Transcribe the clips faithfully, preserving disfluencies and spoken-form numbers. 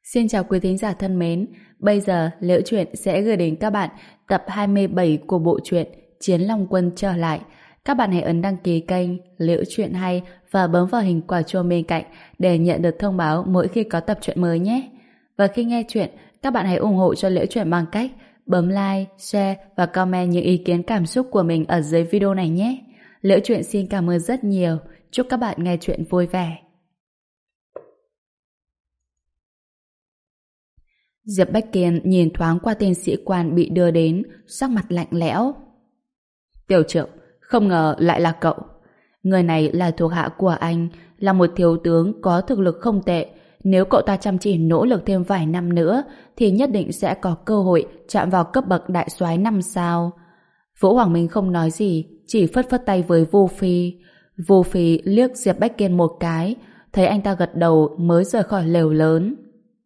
Xin chào quý thính giả thân mến, bây giờ Liễu Chuyện sẽ gửi đến các bạn tập hai mươi bảy của bộ truyện Chiến Long Quân trở lại. Các bạn hãy ấn đăng ký kênh Liễu Chuyện hay và bấm vào hình quả chuông bên cạnh để nhận được thông báo mỗi khi có tập truyện mới nhé. Và khi nghe chuyện, các bạn hãy ủng hộ cho Liễu Chuyện bằng cách bấm like, share và comment những ý kiến cảm xúc của mình ở dưới video này nhé. Liễu Chuyện xin cảm ơn rất nhiều. Chúc các bạn nghe chuyện vui vẻ. Diệp Bách Kiên nhìn thoáng qua tên sĩ quan bị đưa đến, sắc mặt lạnh lẽo. Tiểu Triệu, không ngờ lại là cậu. Người này là thuộc hạ của anh, là một thiếu tướng có thực lực không tệ. Nếu cậu ta chăm chỉ nỗ lực thêm vài năm nữa, thì nhất định sẽ có cơ hội chạm vào cấp bậc đại soái năm sao. Vũ Hoàng Minh không nói gì, chỉ phất phất tay với Vu Phi. Vu Phi liếc Diệp Bách Kiên một cái, thấy anh ta gật đầu mới rời khỏi lều lớn.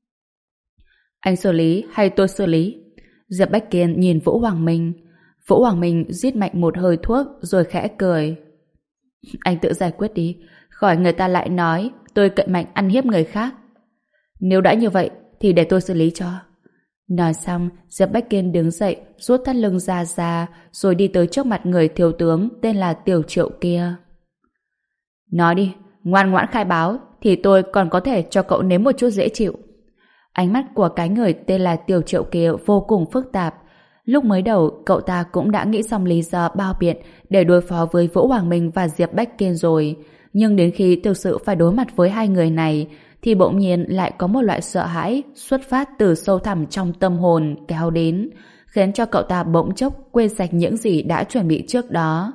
Anh xử lý hay tôi xử lý? Diệp Bách Kiên nhìn Vũ Hoàng Minh. Vũ Hoàng Minh rít mạnh một hơi thuốc rồi khẽ cười. Anh tự giải quyết đi, khỏi người ta lại nói tôi cậy mạnh ăn hiếp người khác. Nếu đã như vậy thì để tôi xử lý cho. Nói xong, Diệp Bách Kiên đứng dậy, rút thắt lưng ra ra, rồi đi tới trước mặt người thiếu tướng tên là Tiểu Triệu kia. Nói đi, ngoan ngoãn khai báo thì tôi còn có thể cho cậu nếm một chút dễ chịu. Ánh mắt của cái người tên là Tiểu Triệu kia vô cùng phức tạp. Lúc mới đầu, cậu ta cũng đã nghĩ xong lý do bao biện để đối phó với Vũ Hoàng Minh và Diệp Bách Kiên rồi. Nhưng đến khi thực sự phải đối mặt với hai người này, thì bỗng nhiên lại có một loại sợ hãi xuất phát từ sâu thẳm trong tâm hồn kéo đến, khiến cho cậu ta bỗng chốc quên sạch những gì đã chuẩn bị trước đó.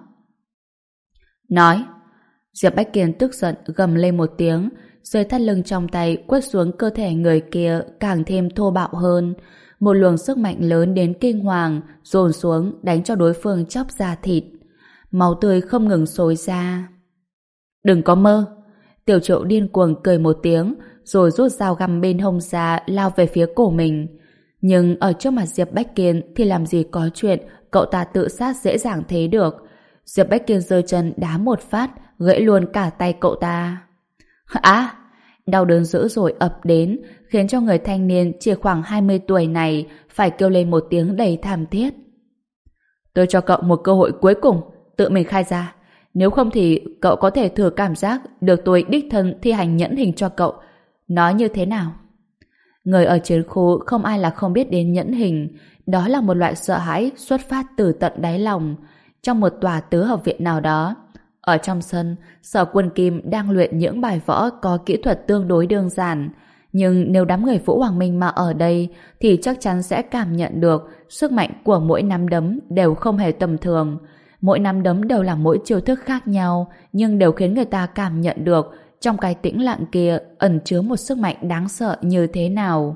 Nói! Diệp Bách Kiên tức giận gầm lên một tiếng, rồi thắt lưng trong tay quất xuống cơ thể người kia càng thêm thô bạo hơn. Một luồng sức mạnh lớn đến kinh hoàng dồn xuống đánh cho đối phương chóc da thịt. Máu tươi không ngừng xối ra. Đừng có mơ! Tiểu Triệu điên cuồng cười một tiếng rồi rút dao găm bên hông ra lao về phía cổ mình. Nhưng ở trước mặt Diệp Bách Kiên thì làm gì có chuyện cậu ta tự sát dễ dàng thế được. Diệp Bách Kiên giơ chân đá một phát gãy luôn cả tay cậu ta. À! Đau đớn dữ dội ập đến khiến cho người thanh niên chỉ khoảng hai mươi tuổi này phải kêu lên một tiếng đầy thảm thiết. Tôi cho cậu một cơ hội cuối cùng, tự mình khai ra. Nếu không thì cậu có thể thử cảm giác được tôi đích thân thi hành nhẫn hình cho cậu. Nói như thế nào? Người ở chiến khu không ai là không biết đến nhẫn hình. Đó là một loại sợ hãi xuất phát từ tận đáy lòng. Trong một tòa tứ hợp viện nào đó, ở trong sân, Sở Quân Kim đang luyện những bài võ có kỹ thuật tương đối đơn giản. Nhưng nếu đám người Vũ Hoàng Minh mà ở đây thì chắc chắn sẽ cảm nhận được sức mạnh của mỗi nắm đấm đều không hề tầm thường. Mỗi nắm đấm đều là mỗi chiêu thức khác nhau, nhưng đều khiến người ta cảm nhận được trong cái tĩnh lặng kia ẩn chứa một sức mạnh đáng sợ như thế nào.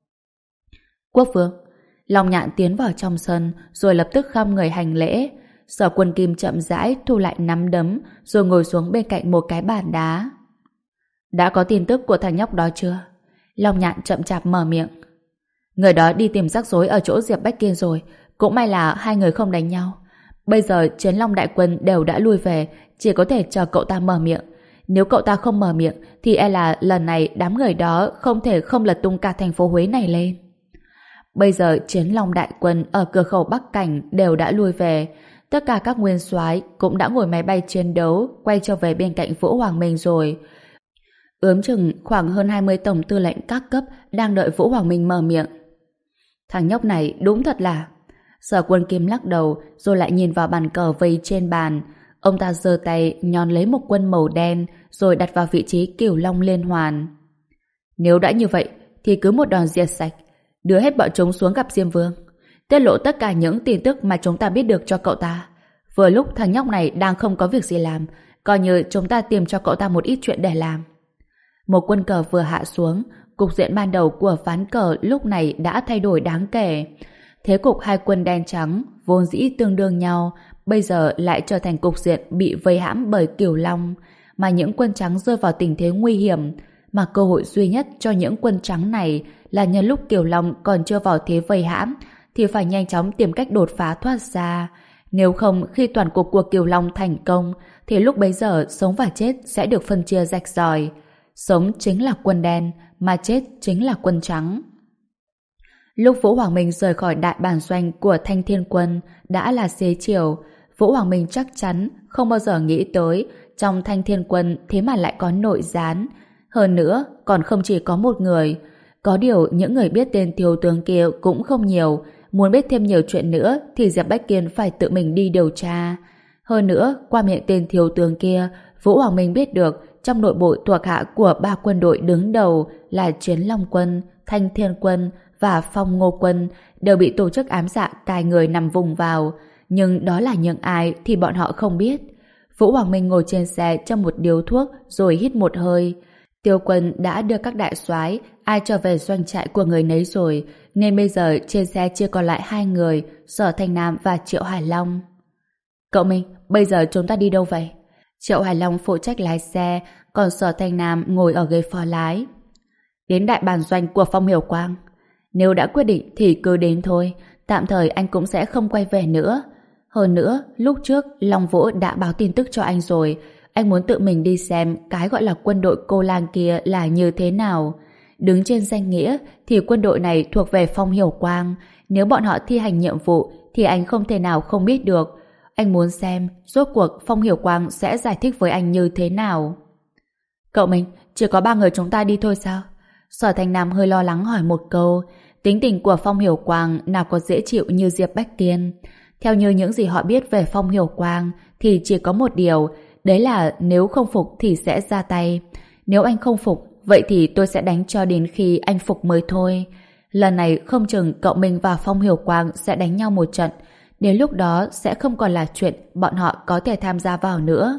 Quốc vương! Long Nhạn tiến vào trong sân rồi lập tức khom người hành lễ. Sở Quân Kim chậm rãi thu lại nắm đấm rồi ngồi xuống bên cạnh một cái bàn đá. Đã có tin tức của thằng nhóc đó chưa? Long Nhạn chậm chạp mở miệng. Người đó đi tìm rắc rối ở chỗ Diệp Bách Kiên rồi. Cũng may là hai người không đánh nhau. Bây giờ Chiến Long đại quân đều đã lui về, chỉ có thể chờ cậu ta mở miệng. Nếu cậu ta không mở miệng thì e là lần này đám người đó không thể không lật tung cả thành phố Huế này lên. Bây giờ Chiến Long đại quân ở cửa khẩu Bắc Cảnh đều đã lui về. Tất cả các nguyên soái cũng đã ngồi máy bay chiến đấu quay trở về bên cạnh Vũ Hoàng Minh rồi. Ướm chừng khoảng hơn hai mươi tổng tư lệnh các cấp đang đợi Vũ Hoàng Minh mở miệng. Thằng nhóc này đúng thật là... Sở Quân Kim lắc đầu rồi lại nhìn vào bàn cờ vây trên bàn. Ông ta giơ tay nhón lấy một quân màu đen rồi đặt vào vị trí Cửu Long liên hoàn. Nếu đã như vậy thì cứ một đòn diệt sạch, đưa hết bọn chúng xuống gặp Diêm Vương, tiết lộ tất cả những tin tức mà chúng ta biết được cho cậu ta. Vừa lúc thằng nhóc này đang không có việc gì làm, coi như chúng ta tìm cho cậu ta một ít chuyện để làm. Một quân cờ vừa hạ xuống, cục diện ban đầu của ván cờ lúc này đã thay đổi đáng kể. Thế cục hai quân đen trắng vốn dĩ tương đương nhau, bây giờ lại trở thành cục diện bị vây hãm bởi Cửu Long, mà những quân trắng rơi vào tình thế nguy hiểm, mà cơ hội duy nhất cho những quân trắng này là nhân lúc Cửu Long còn chưa vào thế vây hãm thì phải nhanh chóng tìm cách đột phá thoát ra. Nếu không, khi toàn cục của Cửu Long thành công thì lúc bấy giờ sống và chết sẽ được phân chia rạch ròi. sống chính là quân đen, mà chết chính là quân trắng. Lúc Vũ Hoàng Minh rời khỏi đại bản doanh của Thanh Thiên Quân đã là xế chiều. Vũ Hoàng Minh chắc chắn không bao giờ nghĩ tới trong Thanh Thiên Quân thế mà lại có nội gián. Hơn nữa, còn không chỉ có một người. Có điều những người biết tên thiếu tướng kia cũng không nhiều. Muốn biết thêm nhiều chuyện nữa thì Diệp Bách Kiên phải tự mình đi điều tra. Hơn nữa, qua miệng tên thiếu tướng kia, Vũ Hoàng Minh biết được trong nội bộ thuộc hạ của ba quân đội đứng đầu là Chiến Long Quân, Thanh Thiên Quân và Phong Ngô Quân đều bị tổ chức ám dạ cài người nằm vùng vào. Nhưng đó là những ai thì bọn họ không biết. Vũ Hoàng Minh ngồi trên xe châm một điếu thuốc rồi hít một hơi. Tiêu Quân đã đưa các đại soái ai trở về doanh trại của người nấy rồi, nên bây giờ trên xe chưa còn lại hai người, Sở Thanh Nam và Triệu Hải Long. Cậu Minh, bây giờ chúng ta đi đâu vậy? Triệu Hải Long phụ trách lái xe, còn Sở Thanh Nam ngồi ở ghế phó lái. Đến đại bản doanh của Phong Hiểu Quang. Nếu đã quyết định thì cứ đến thôi, tạm thời anh cũng sẽ không quay về nữa. Hơn nữa, lúc trước Long Vũ đã báo tin tức cho anh rồi, anh muốn tự mình đi xem cái gọi là quân đội Cô Lang kia là như thế nào. Đứng trên danh nghĩa thì quân đội này thuộc về Phong Hiểu Quang, nếu bọn họ thi hành nhiệm vụ thì anh không thể nào không biết được. Anh muốn xem rốt cuộc Phong Hiểu Quang sẽ giải thích với anh như thế nào. Cậu Minh, chỉ có ba người chúng ta đi thôi sao? Sở Thành Nam hơi lo lắng hỏi một câu. Tính tình của Phong Hiểu Quang nào có dễ chịu như Diệp Bách Kiên. Theo như những gì họ biết về Phong Hiểu Quang thì chỉ có một điều, đấy là nếu không phục thì sẽ ra tay. Nếu anh không phục, vậy thì tôi sẽ đánh cho đến khi anh phục mới thôi. Lần này không chừng cậu Minh và Phong Hiểu Quang sẽ đánh nhau một trận. Đến lúc đó sẽ không còn là chuyện bọn họ có thể tham gia vào nữa.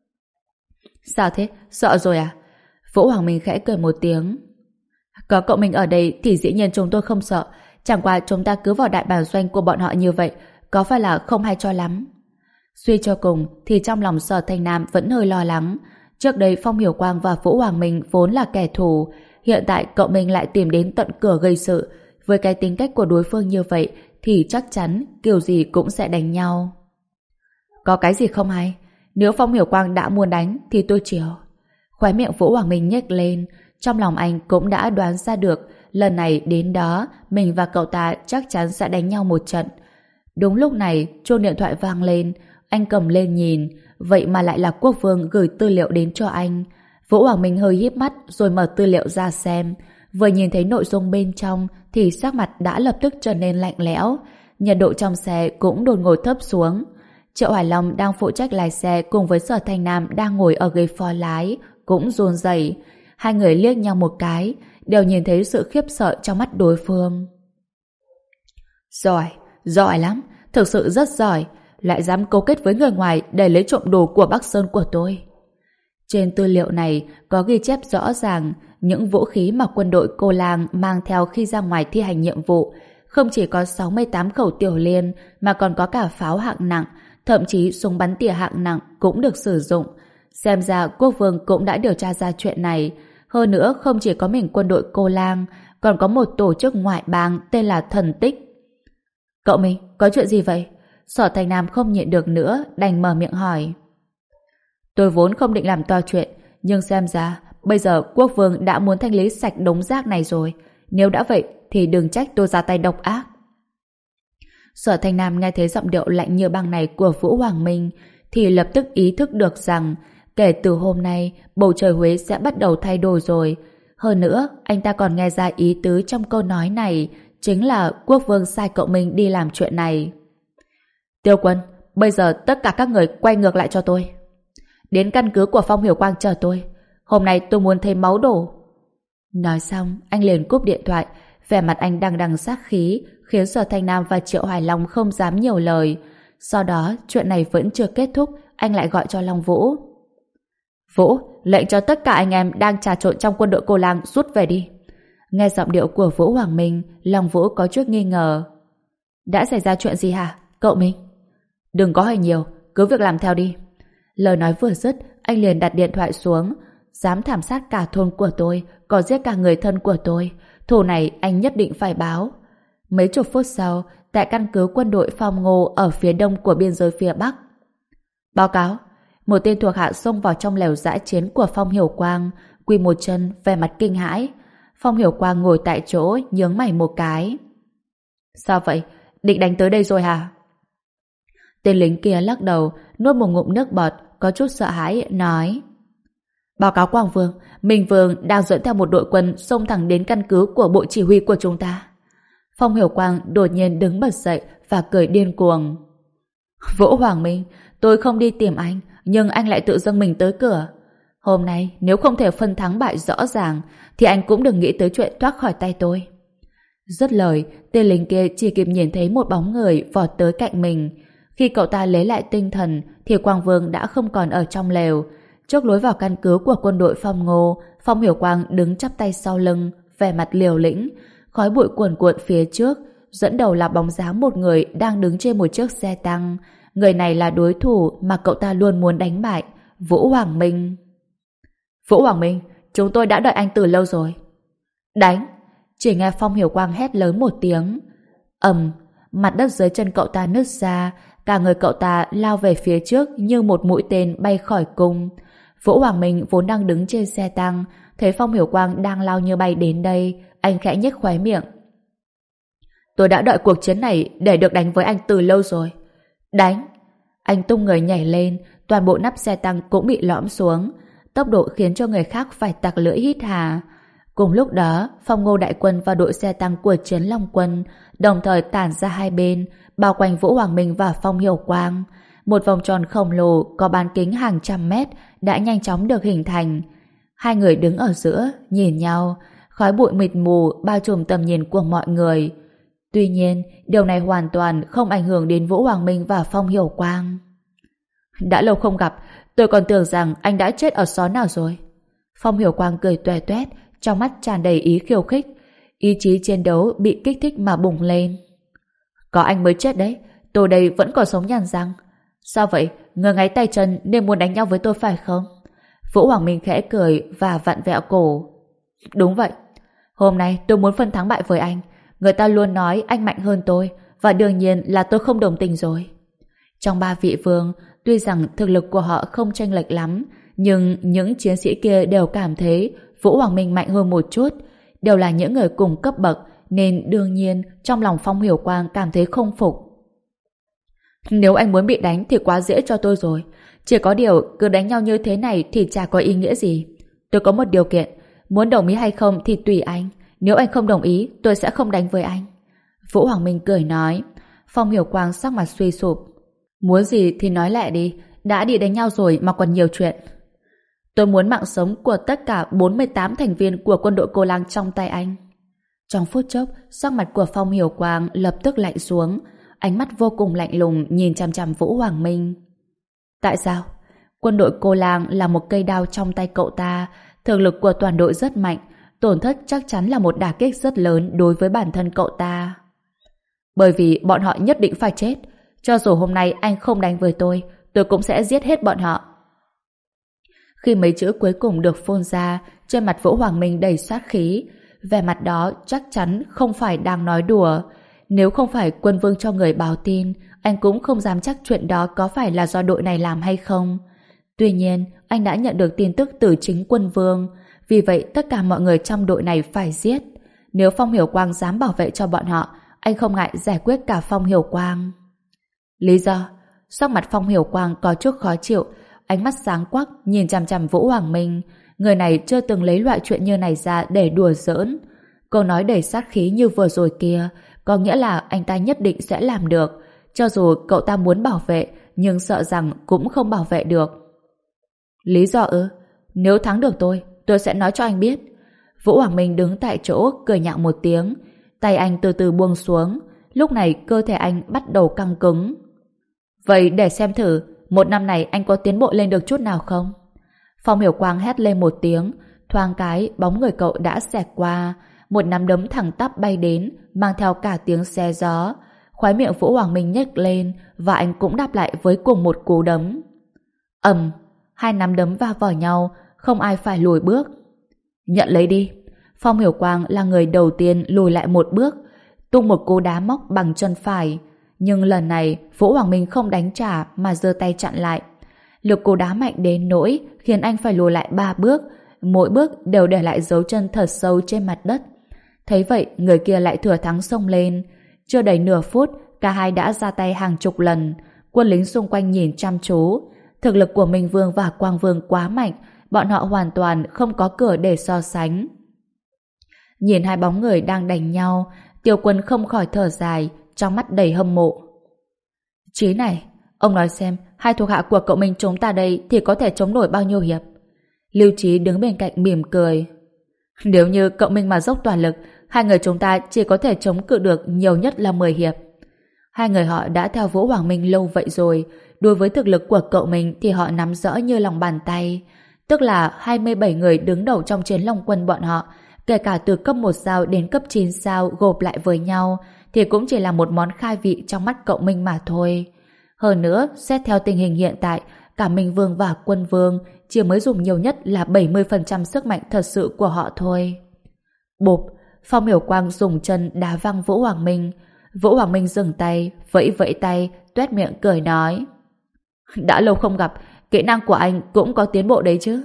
Sao thế? Sợ rồi à? Vũ Hoàng Minh khẽ cười một tiếng. Có cậu Minh ở đây thì dĩ nhiên chúng tôi không sợ. Chẳng qua chúng ta cứ vào đại bản doanh của bọn họ như vậy, có phải là không hay cho lắm? Suy cho cùng thì trong lòng Sở Thanh Nam vẫn hơi lo lắng. Trước đây Phong Hiểu Quang và Vũ Hoàng Minh vốn là kẻ thù, hiện tại cậu Minh lại tìm đến tận cửa gây sự. Với cái tính cách của đối phương như vậy thì chắc chắn kiểu gì cũng sẽ đánh nhau. Có cái gì không hay? Nếu Phong Hiểu Quang đã muốn đánh thì tôi chiều. Khóe miệng Vũ Hoàng Minh nhếch lên, trong lòng anh cũng đã đoán ra được lần này đến đó mình và cậu ta chắc chắn sẽ đánh nhau một trận. Đúng lúc này chuông điện thoại vang lên, anh cầm lên nhìn, vậy mà lại là Quốc Vương gửi tư liệu đến cho anh. Vũ Hoàng Minh hơi híp mắt rồi mở tư liệu ra xem. Vừa nhìn thấy nội dung bên trong thì sắc mặt đã lập tức trở nên lạnh lẽo, nhiệt độ trong xe cũng đột ngột thấp xuống. Triệu Hải Long đang phụ trách lái xe cùng với Sở Thanh Nam đang ngồi ở ghế phó lái cũng run rẩy. Hai người liếc nhau một cái, đều nhìn thấy sự khiếp sợ trong mắt đối phương. Giỏi, giỏi lắm, thực sự rất giỏi, lại dám cấu kết với người ngoài để lấy trộm đồ của Bắc Sơn của tôi. Trên tư liệu này có ghi chép rõ ràng những vũ khí mà quân đội Cô Lang mang theo khi ra ngoài thi hành nhiệm vụ. Không chỉ có sáu mươi tám khẩu tiểu liên mà còn có cả pháo hạng nặng, thậm chí súng bắn tỉa hạng nặng cũng được sử dụng. Xem ra Quốc Vương cũng đã điều tra ra chuyện này. Hơn nữa không chỉ có mình quân đội Cô Lang, còn có một tổ chức ngoại bang tên là Thần Tích. Cậu Minh, có chuyện gì vậy? Sở Thành Nam không nhịn được nữa, đành mở miệng hỏi. Tôi vốn không định làm to chuyện, nhưng xem ra bây giờ Quốc Vương đã muốn thanh lý sạch đống rác này rồi. Nếu đã vậy thì đừng trách tôi ra tay độc ác. Sở Thành Nam nghe thấy giọng điệu lạnh như băng này của Vũ Hoàng Minh thì lập tức ý thức được rằng kể từ hôm nay bầu trời Huế sẽ bắt đầu thay đổi rồi. Hơn nữa, anh ta còn nghe ra ý tứ trong câu nói này chính là Quốc Vương sai cậu Minh đi làm chuyện này. Tiêu Quân, bây giờ tất cả các người quay ngược lại cho tôi. Đến căn cứ của Phong Hiểu Quang chờ tôi. Hôm nay tôi muốn thấy máu đổ. Nói xong, anh liền cúp điện thoại. Vẻ mặt anh đằng đằng sát khí khiến Sở Thanh Nam và Triệu Hải Long không dám nhiều lời. Sau đó, chuyện này vẫn chưa kết thúc, anh lại gọi cho Long Vũ. Vũ, lệnh cho tất cả anh em đang trà trộn trong quân đội Cô Lang rút về đi. Nghe giọng điệu của Vũ Hoàng Minh, Long Vũ có chút nghi ngờ. Đã xảy ra chuyện gì hả, cậu Minh? Đừng có hỏi nhiều, cứ việc làm theo đi. Lời nói vừa dứt, anh liền đặt điện thoại xuống. Dám thảm sát cả thôn của tôi, còn giết cả người thân của tôi. Thù này anh nhất định phải báo. Mấy chục phút sau, tại căn cứ quân đội Phong Ngô ở phía đông của biên giới phía Bắc. Báo cáo, một tên thuộc hạ xông vào trong lều dã chiến của Phong Hiểu Quang, quỳ một chân, vẻ mặt kinh hãi. Phong Hiểu Quang ngồi tại chỗ, nhướng mày một cái. Sao vậy? Định đánh tới đây rồi hả? Tên lính kia lắc đầu, nuốt một ngụm nước bọt, có chút sợ hãi, nói: Báo cáo Quang Vương, Minh Vương đang dẫn theo một đội quân xông thẳng đến căn cứ của bộ chỉ huy của chúng ta. Phong Hiểu Quang đột nhiên đứng bật dậy và cười điên cuồng. Vũ Hoàng Minh, tôi không đi tìm anh, nhưng anh lại tự dâng mình tới cửa. Hôm nay, nếu không thể phân thắng bại rõ ràng, thì anh cũng đừng nghĩ tới chuyện thoát khỏi tay tôi. Dứt lời, tên lính kia chỉ kịp nhìn thấy một bóng người vọt tới cạnh mình. Khi cậu ta lấy lại tinh thần, thì Quang Vương đã không còn ở trong lều. Trước lối vào căn cứ của quân đội Phong Ngô, Phong Hiểu Quang đứng chắp tay sau lưng, vẻ mặt liều lĩnh, khói bụi cuồn cuộn phía trước, dẫn đầu là bóng dáng một người đang đứng trên một chiếc xe tăng. Người này là đối thủ mà cậu ta luôn muốn đánh bại, Vũ Hoàng Minh. Vũ Hoàng Minh, chúng tôi đã đợi anh từ lâu rồi. Đánh! Chỉ nghe Phong Hiểu Quang hét lớn một tiếng. Ầm, mặt đất dưới chân cậu ta nứt ra, cả người cậu ta lao về phía trước như một mũi tên bay khỏi cung. Vũ Hoàng Minh vốn đang đứng trên xe tăng, thấy Phong Hiểu Quang đang lao như bay đến đây, anh khẽ nhếch khóe miệng. Tôi đã đợi cuộc chiến này để được đánh với anh từ lâu rồi. Đánh! Anh tung người nhảy lên, toàn bộ nắp xe tăng cũng bị lõm xuống, tốc độ khiến cho người khác phải tặc lưỡi hít hà. Cùng lúc đó, Phong Ngô đại quân và đội xe tăng của Chiến Long quân đồng thời tản ra hai bên, bao quanh Vũ Hoàng Minh và Phong Hiểu Quang. Một vòng tròn khổng lồ có bán kính hàng trăm mét đã nhanh chóng được hình thành. Hai người đứng ở giữa, nhìn nhau, khói bụi mịt mù bao trùm tầm nhìn của mọi người. Tuy nhiên, điều này hoàn toàn không ảnh hưởng đến Vũ Hoàng Minh và Phong Hiểu Quang. Đã lâu không gặp, tôi còn tưởng rằng anh đã chết ở xó nào rồi. Phong Hiểu Quang cười tuè toét, trong mắt tràn đầy ý khiêu khích. Ý chí chiến đấu bị kích thích mà bùng lên. Có anh mới chết đấy, tôi đây vẫn còn sống nhàn răng. Sao vậy, ngơ ngáy tay chân nên muốn đánh nhau với tôi phải không? Vũ Hoàng Minh khẽ cười và vặn vẹo cổ. Đúng vậy, hôm nay tôi muốn phân thắng bại với anh. Người ta luôn nói anh mạnh hơn tôi, và đương nhiên là tôi không đồng tình rồi. Trong ba vị vương, tuy rằng thực lực của họ không chênh lệch lắm, nhưng những chiến sĩ kia đều cảm thấy Vũ Hoàng Minh mạnh hơn một chút, đều là những người cùng cấp bậc, nên đương nhiên trong lòng Phong Hiểu Quang cảm thấy không phục. Nếu anh muốn bị đánh thì quá dễ cho tôi rồi. Chỉ có điều cứ đánh nhau như thế này thì chả có ý nghĩa gì. Tôi có một điều kiện, muốn đồng ý hay không thì tùy anh. Nếu anh không đồng ý, tôi sẽ không đánh với anh. Vũ Hoàng Minh cười nói. Phong Hiểu Quang sắc mặt suy sụp. Muốn gì thì nói lại đi, đã đi đánh nhau rồi mà còn nhiều chuyện. Tôi muốn mạng sống của tất cả bốn mươi tám thành viên của quân đội Cô Lang trong tay anh. Trong phút chốc, sắc mặt của Phong Hiểu Quang lập tức lạnh xuống, ánh mắt vô cùng lạnh lùng nhìn chằm chằm Vũ Hoàng Minh. Tại sao? Quân đội Cô Lang là một cây đao trong tay cậu ta, thực lực của toàn đội rất mạnh, tổn thất chắc chắn là một đả kích rất lớn đối với bản thân cậu ta. Bởi vì bọn họ nhất định phải chết, cho dù hôm nay anh không đánh với tôi, tôi cũng sẽ giết hết bọn họ. Khi mấy chữ cuối cùng được phun ra, trên mặt Vũ Hoàng Minh đầy sát khí, vẻ mặt đó chắc chắn không phải đang nói đùa. Nếu không phải quân vương cho người báo tin, anh cũng không dám chắc chuyện đó có phải là do đội này làm hay không. Tuy nhiên, anh đã nhận được tin tức từ chính quân vương, vì vậy tất cả mọi người trong đội này phải giết. Nếu Phong Hiểu Quang dám bảo vệ cho bọn họ, anh không ngại giải quyết cả Phong Hiểu Quang. Lý do? Sắc mặt Phong Hiểu Quang có chút khó chịu, ánh mắt sáng quắc nhìn chằm chằm Vũ Hoàng Minh. Người này chưa từng lấy loại chuyện như này ra để đùa giỡn. Câu nói đầy sát khí như vừa rồi kia có nghĩa là anh ta nhất định sẽ làm được, cho dù cậu ta muốn bảo vệ nhưng sợ rằng cũng không bảo vệ được. Lý do ư? Nếu thắng được tôi, tôi sẽ nói cho anh biết. Vũ Hoàng Minh đứng tại chỗ cười nhạo một tiếng, tay anh từ từ buông xuống. Lúc này cơ thể anh bắt đầu căng cứng. Vậy để xem thử một năm này anh có tiến bộ lên được chút nào không? Phong Hiểu Quang hét lên một tiếng, thoáng cái bóng người cậu đã xẹt qua, một nắm đấm thẳng tắp bay đến, mang theo cả tiếng xé gió. Khóe miệng Vũ Hoàng Minh nhếch lên và anh cũng đáp lại với cùng một cú đấm. Ầm, hai nắm đấm va vào nhau, không ai phải lùi bước. Nhận lấy đi. Phong Hiểu Quang là người đầu tiên lùi lại một bước, tung một cú đá móc bằng chân phải. Nhưng lần này Vũ Hoàng Minh không đánh trả mà giơ tay chặn lại. Lực cú đá mạnh đến nỗi khiến anh phải lùi lại ba bước, mỗi bước đều để lại dấu chân thật sâu trên mặt đất. Thấy vậy, người kia lại thừa thắng xông lên. Chưa đầy nửa phút, cả hai đã ra tay hàng chục lần. Quân lính xung quanh nhìn chăm chú. Thực lực của Minh Vương và Quang Vương quá mạnh, bọn họ hoàn toàn không có cửa để so sánh. Nhìn hai bóng người đang đánh nhau, Tiêu Quân không khỏi thở dài, trong mắt đầy hâm mộ. Chí này, ông nói xem, hai thuộc hạ của cậu Minh chúng ta đây thì có thể chống nổi bao nhiêu hiệp? Lưu Chí đứng bên cạnh mỉm cười. Nếu như cậu Minh mà dốc toàn lực, hai người chúng ta chỉ có thể chống cự được nhiều nhất là mười hiệp. Hai người họ đã theo Vũ Hoàng Minh lâu vậy rồi, đối với thực lực của cậu Minh thì họ nắm rõ như lòng bàn tay. Tức là hai mươi bảy người đứng đầu trong chiến long quân bọn họ, kể cả từ cấp một sao đến cấp chín sao gộp lại với nhau, thì cũng chỉ là một món khai vị trong mắt cậu Minh mà thôi. Hơn nữa, xét theo tình hình hiện tại, cả Minh Vương và Quân Vương chỉ mới dùng nhiều nhất là bảy mươi phần trăm sức mạnh thật sự của họ thôi. Bụp, Phong Hiểu Quang dùng chân đá văng Vũ Hoàng Minh. Vũ Hoàng Minh dừng tay, vẫy vẫy tay, tuét miệng cười nói. Đã lâu không gặp, kỹ năng của anh cũng có tiến bộ đấy chứ.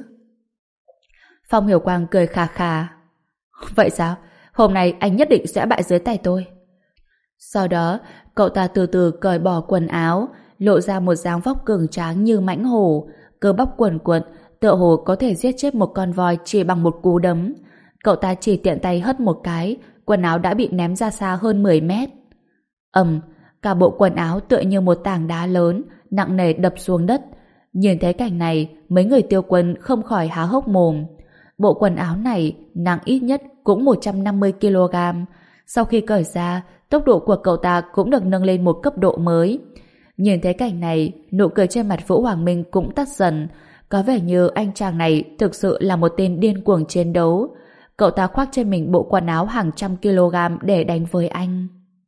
Phong Hiểu Quang cười khà khà. Vậy sao? Hôm nay anh nhất định sẽ bại dưới tay tôi. Sau đó, cậu ta từ từ cởi bỏ quần áo, lộ ra một dáng vóc cường tráng như mãnh hổ, cơ bắp quần quật, tựa hồ có thể giết chết một con voi chỉ bằng một cú đấm. Cậu ta chỉ tiện tay hất một cái, quần áo đã bị ném ra xa hơn mười mét. Ầm, cả bộ quần áo tựa như một tảng đá lớn, nặng nề đập xuống đất. Nhìn thấy cảnh này, mấy người Tiêu Quân không khỏi há hốc mồm. Bộ quần áo này nặng ít nhất cũng một trăm năm mươi ki lô gam. Sau khi cởi ra, tốc độ của cậu ta cũng được nâng lên một cấp độ mới. Nhìn thấy cảnh này, nụ cười trên mặt Vũ Hoàng Minh cũng tắt dần. Có vẻ như anh chàng này thực sự là một tên điên cuồng chiến đấu. Cậu ta khoác trên mình bộ quần áo hàng trăm kg để đánh với anh.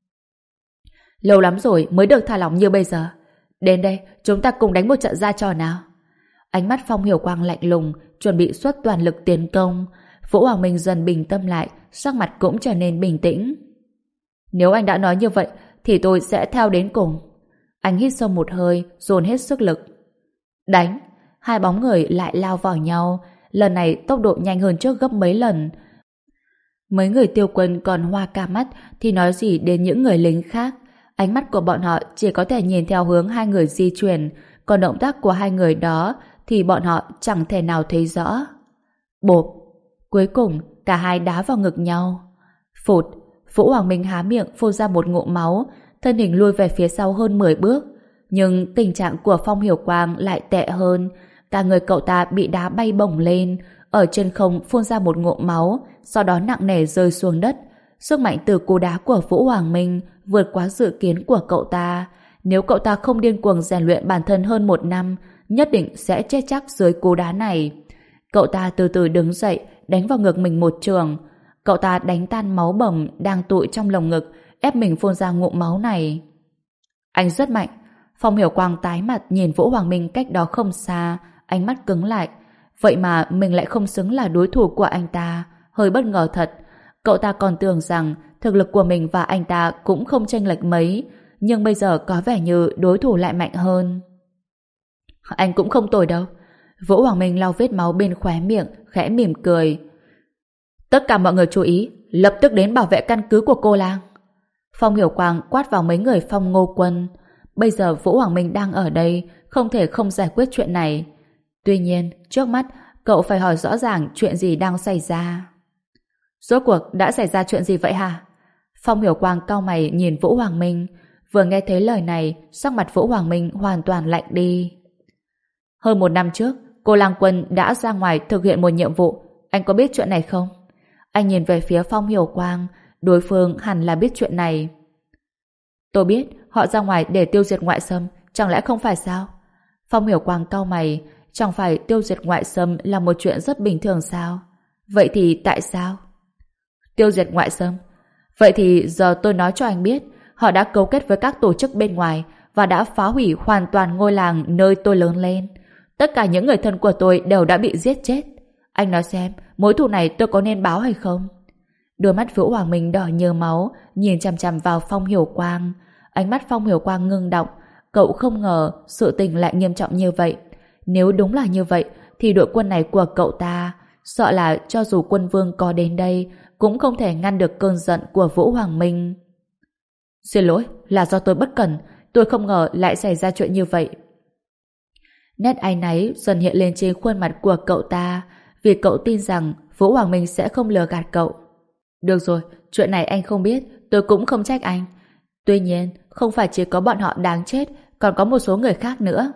Lâu lắm rồi mới được thả lỏng như bây giờ. Đến đây, chúng ta cùng đánh một trận ra trò nào. Ánh mắt Phong Hiểu Quang lạnh lùng, chuẩn bị xuất toàn lực tiến công. Vũ Hoàng Minh dần bình tâm lại, sắc mặt cũng trở nên bình tĩnh. Nếu anh đã nói như vậy, thì tôi sẽ theo đến cùng. Anh hít sâu một hơi, dồn hết sức lực. Đánh! Hai bóng người lại lao vào nhau. Lần này tốc độ nhanh hơn trước gấp mấy lần. Mấy người Tiêu Quân còn hoa cả mắt thì nói gì đến những người lính khác. Ánh mắt của bọn họ chỉ có thể nhìn theo hướng hai người di chuyển, còn động tác của hai người đó thì bọn họ chẳng thể nào thấy rõ. Bộp! Cuối cùng, cả hai đá vào ngực nhau. Phụt! Vũ Hoàng Minh há miệng phun ra một ngụm máu, thân hình lui về phía sau hơn mười bước. Nhưng tình trạng của Phong Hiểu Quang lại tệ hơn. Cả người cậu ta bị đá bay bổng lên, ở trên không phun ra một ngụm máu, sau đó nặng nề rơi xuống đất. Sức mạnh từ cú đá của Vũ Hoàng Minh vượt quá dự kiến của cậu ta. Nếu cậu ta không điên cuồng rèn luyện bản thân hơn một năm, nhất định sẽ chết chắc dưới cú đá này. Cậu ta từ từ đứng dậy, đánh vào ngực mình một trường. Cậu ta đánh tan máu bầm đang tụi trong lồng ngực, ép mình phun ra ngụm máu này. Anh rất mạnh. Phong Hiểu Quang tái mặt nhìn Vũ Hoàng Minh cách đó không xa, ánh mắt cứng lại. Vậy mà mình lại không xứng là đối thủ của anh ta, hơi bất ngờ thật. Cậu ta còn tưởng rằng thực lực của mình và anh ta cũng không chênh lệch mấy, nhưng bây giờ có vẻ như đối thủ lại mạnh hơn. Anh cũng không tồi đâu. Vũ Hoàng Minh lau vết máu bên khóe miệng, khẽ mỉm cười. Tất cả mọi người chú ý, lập tức đến bảo vệ căn cứ của cô Lang. Phong Hiểu Quang quát vào mấy người Phong Ngô Quân. Bây giờ Vũ Hoàng Minh đang ở đây, không thể không giải quyết chuyện này. Tuy nhiên, trước mắt, cậu phải hỏi rõ ràng chuyện gì đang xảy ra. Rốt cuộc đã xảy ra chuyện gì vậy hả? Phong Hiểu Quang cau mày nhìn Vũ Hoàng Minh. Vừa nghe thấy lời này, sắc mặt Vũ Hoàng Minh hoàn toàn lạnh đi. Hơn một năm trước, cô Lang Quân đã ra ngoài thực hiện một nhiệm vụ. Anh có biết chuyện này không? Anh nhìn về phía Phong Hiểu Quang, đối phương hẳn là biết chuyện này. Tôi biết, họ ra ngoài để tiêu diệt ngoại xâm, chẳng lẽ không phải sao? Phong Hiểu Quang cau mày, chẳng phải tiêu diệt ngoại xâm là một chuyện rất bình thường sao? Vậy thì tại sao? Tiêu diệt ngoại xâm? Vậy thì giờ tôi nói cho anh biết, họ đã cấu kết với các tổ chức bên ngoài và đã phá hủy hoàn toàn ngôi làng nơi tôi lớn lên. Tất cả những người thân của tôi đều đã bị giết chết. Anh nói xem, mối thù này tôi có nên báo hay không? Đôi mắt Vũ Hoàng Minh đỏ như máu, nhìn chằm chằm vào Phong Hiểu Quang. Ánh mắt Phong Hiểu Quang ngưng động. Cậu không ngờ sự tình lại nghiêm trọng như vậy. Nếu đúng là như vậy, thì đội quân này của cậu ta sợ là cho dù quân vương có đến đây cũng không thể ngăn được cơn giận của Vũ Hoàng Minh. Xin lỗi, là do tôi bất cẩn, tôi không ngờ lại xảy ra chuyện như vậy. Nét áy náy dần hiện lên trên khuôn mặt của cậu ta, vì cậu tin rằng Vũ Hoàng Minh sẽ không lừa gạt cậu. Được rồi, chuyện này anh không biết, tôi cũng không trách anh. Tuy nhiên, không phải chỉ có bọn họ đáng chết, còn có một số người khác nữa.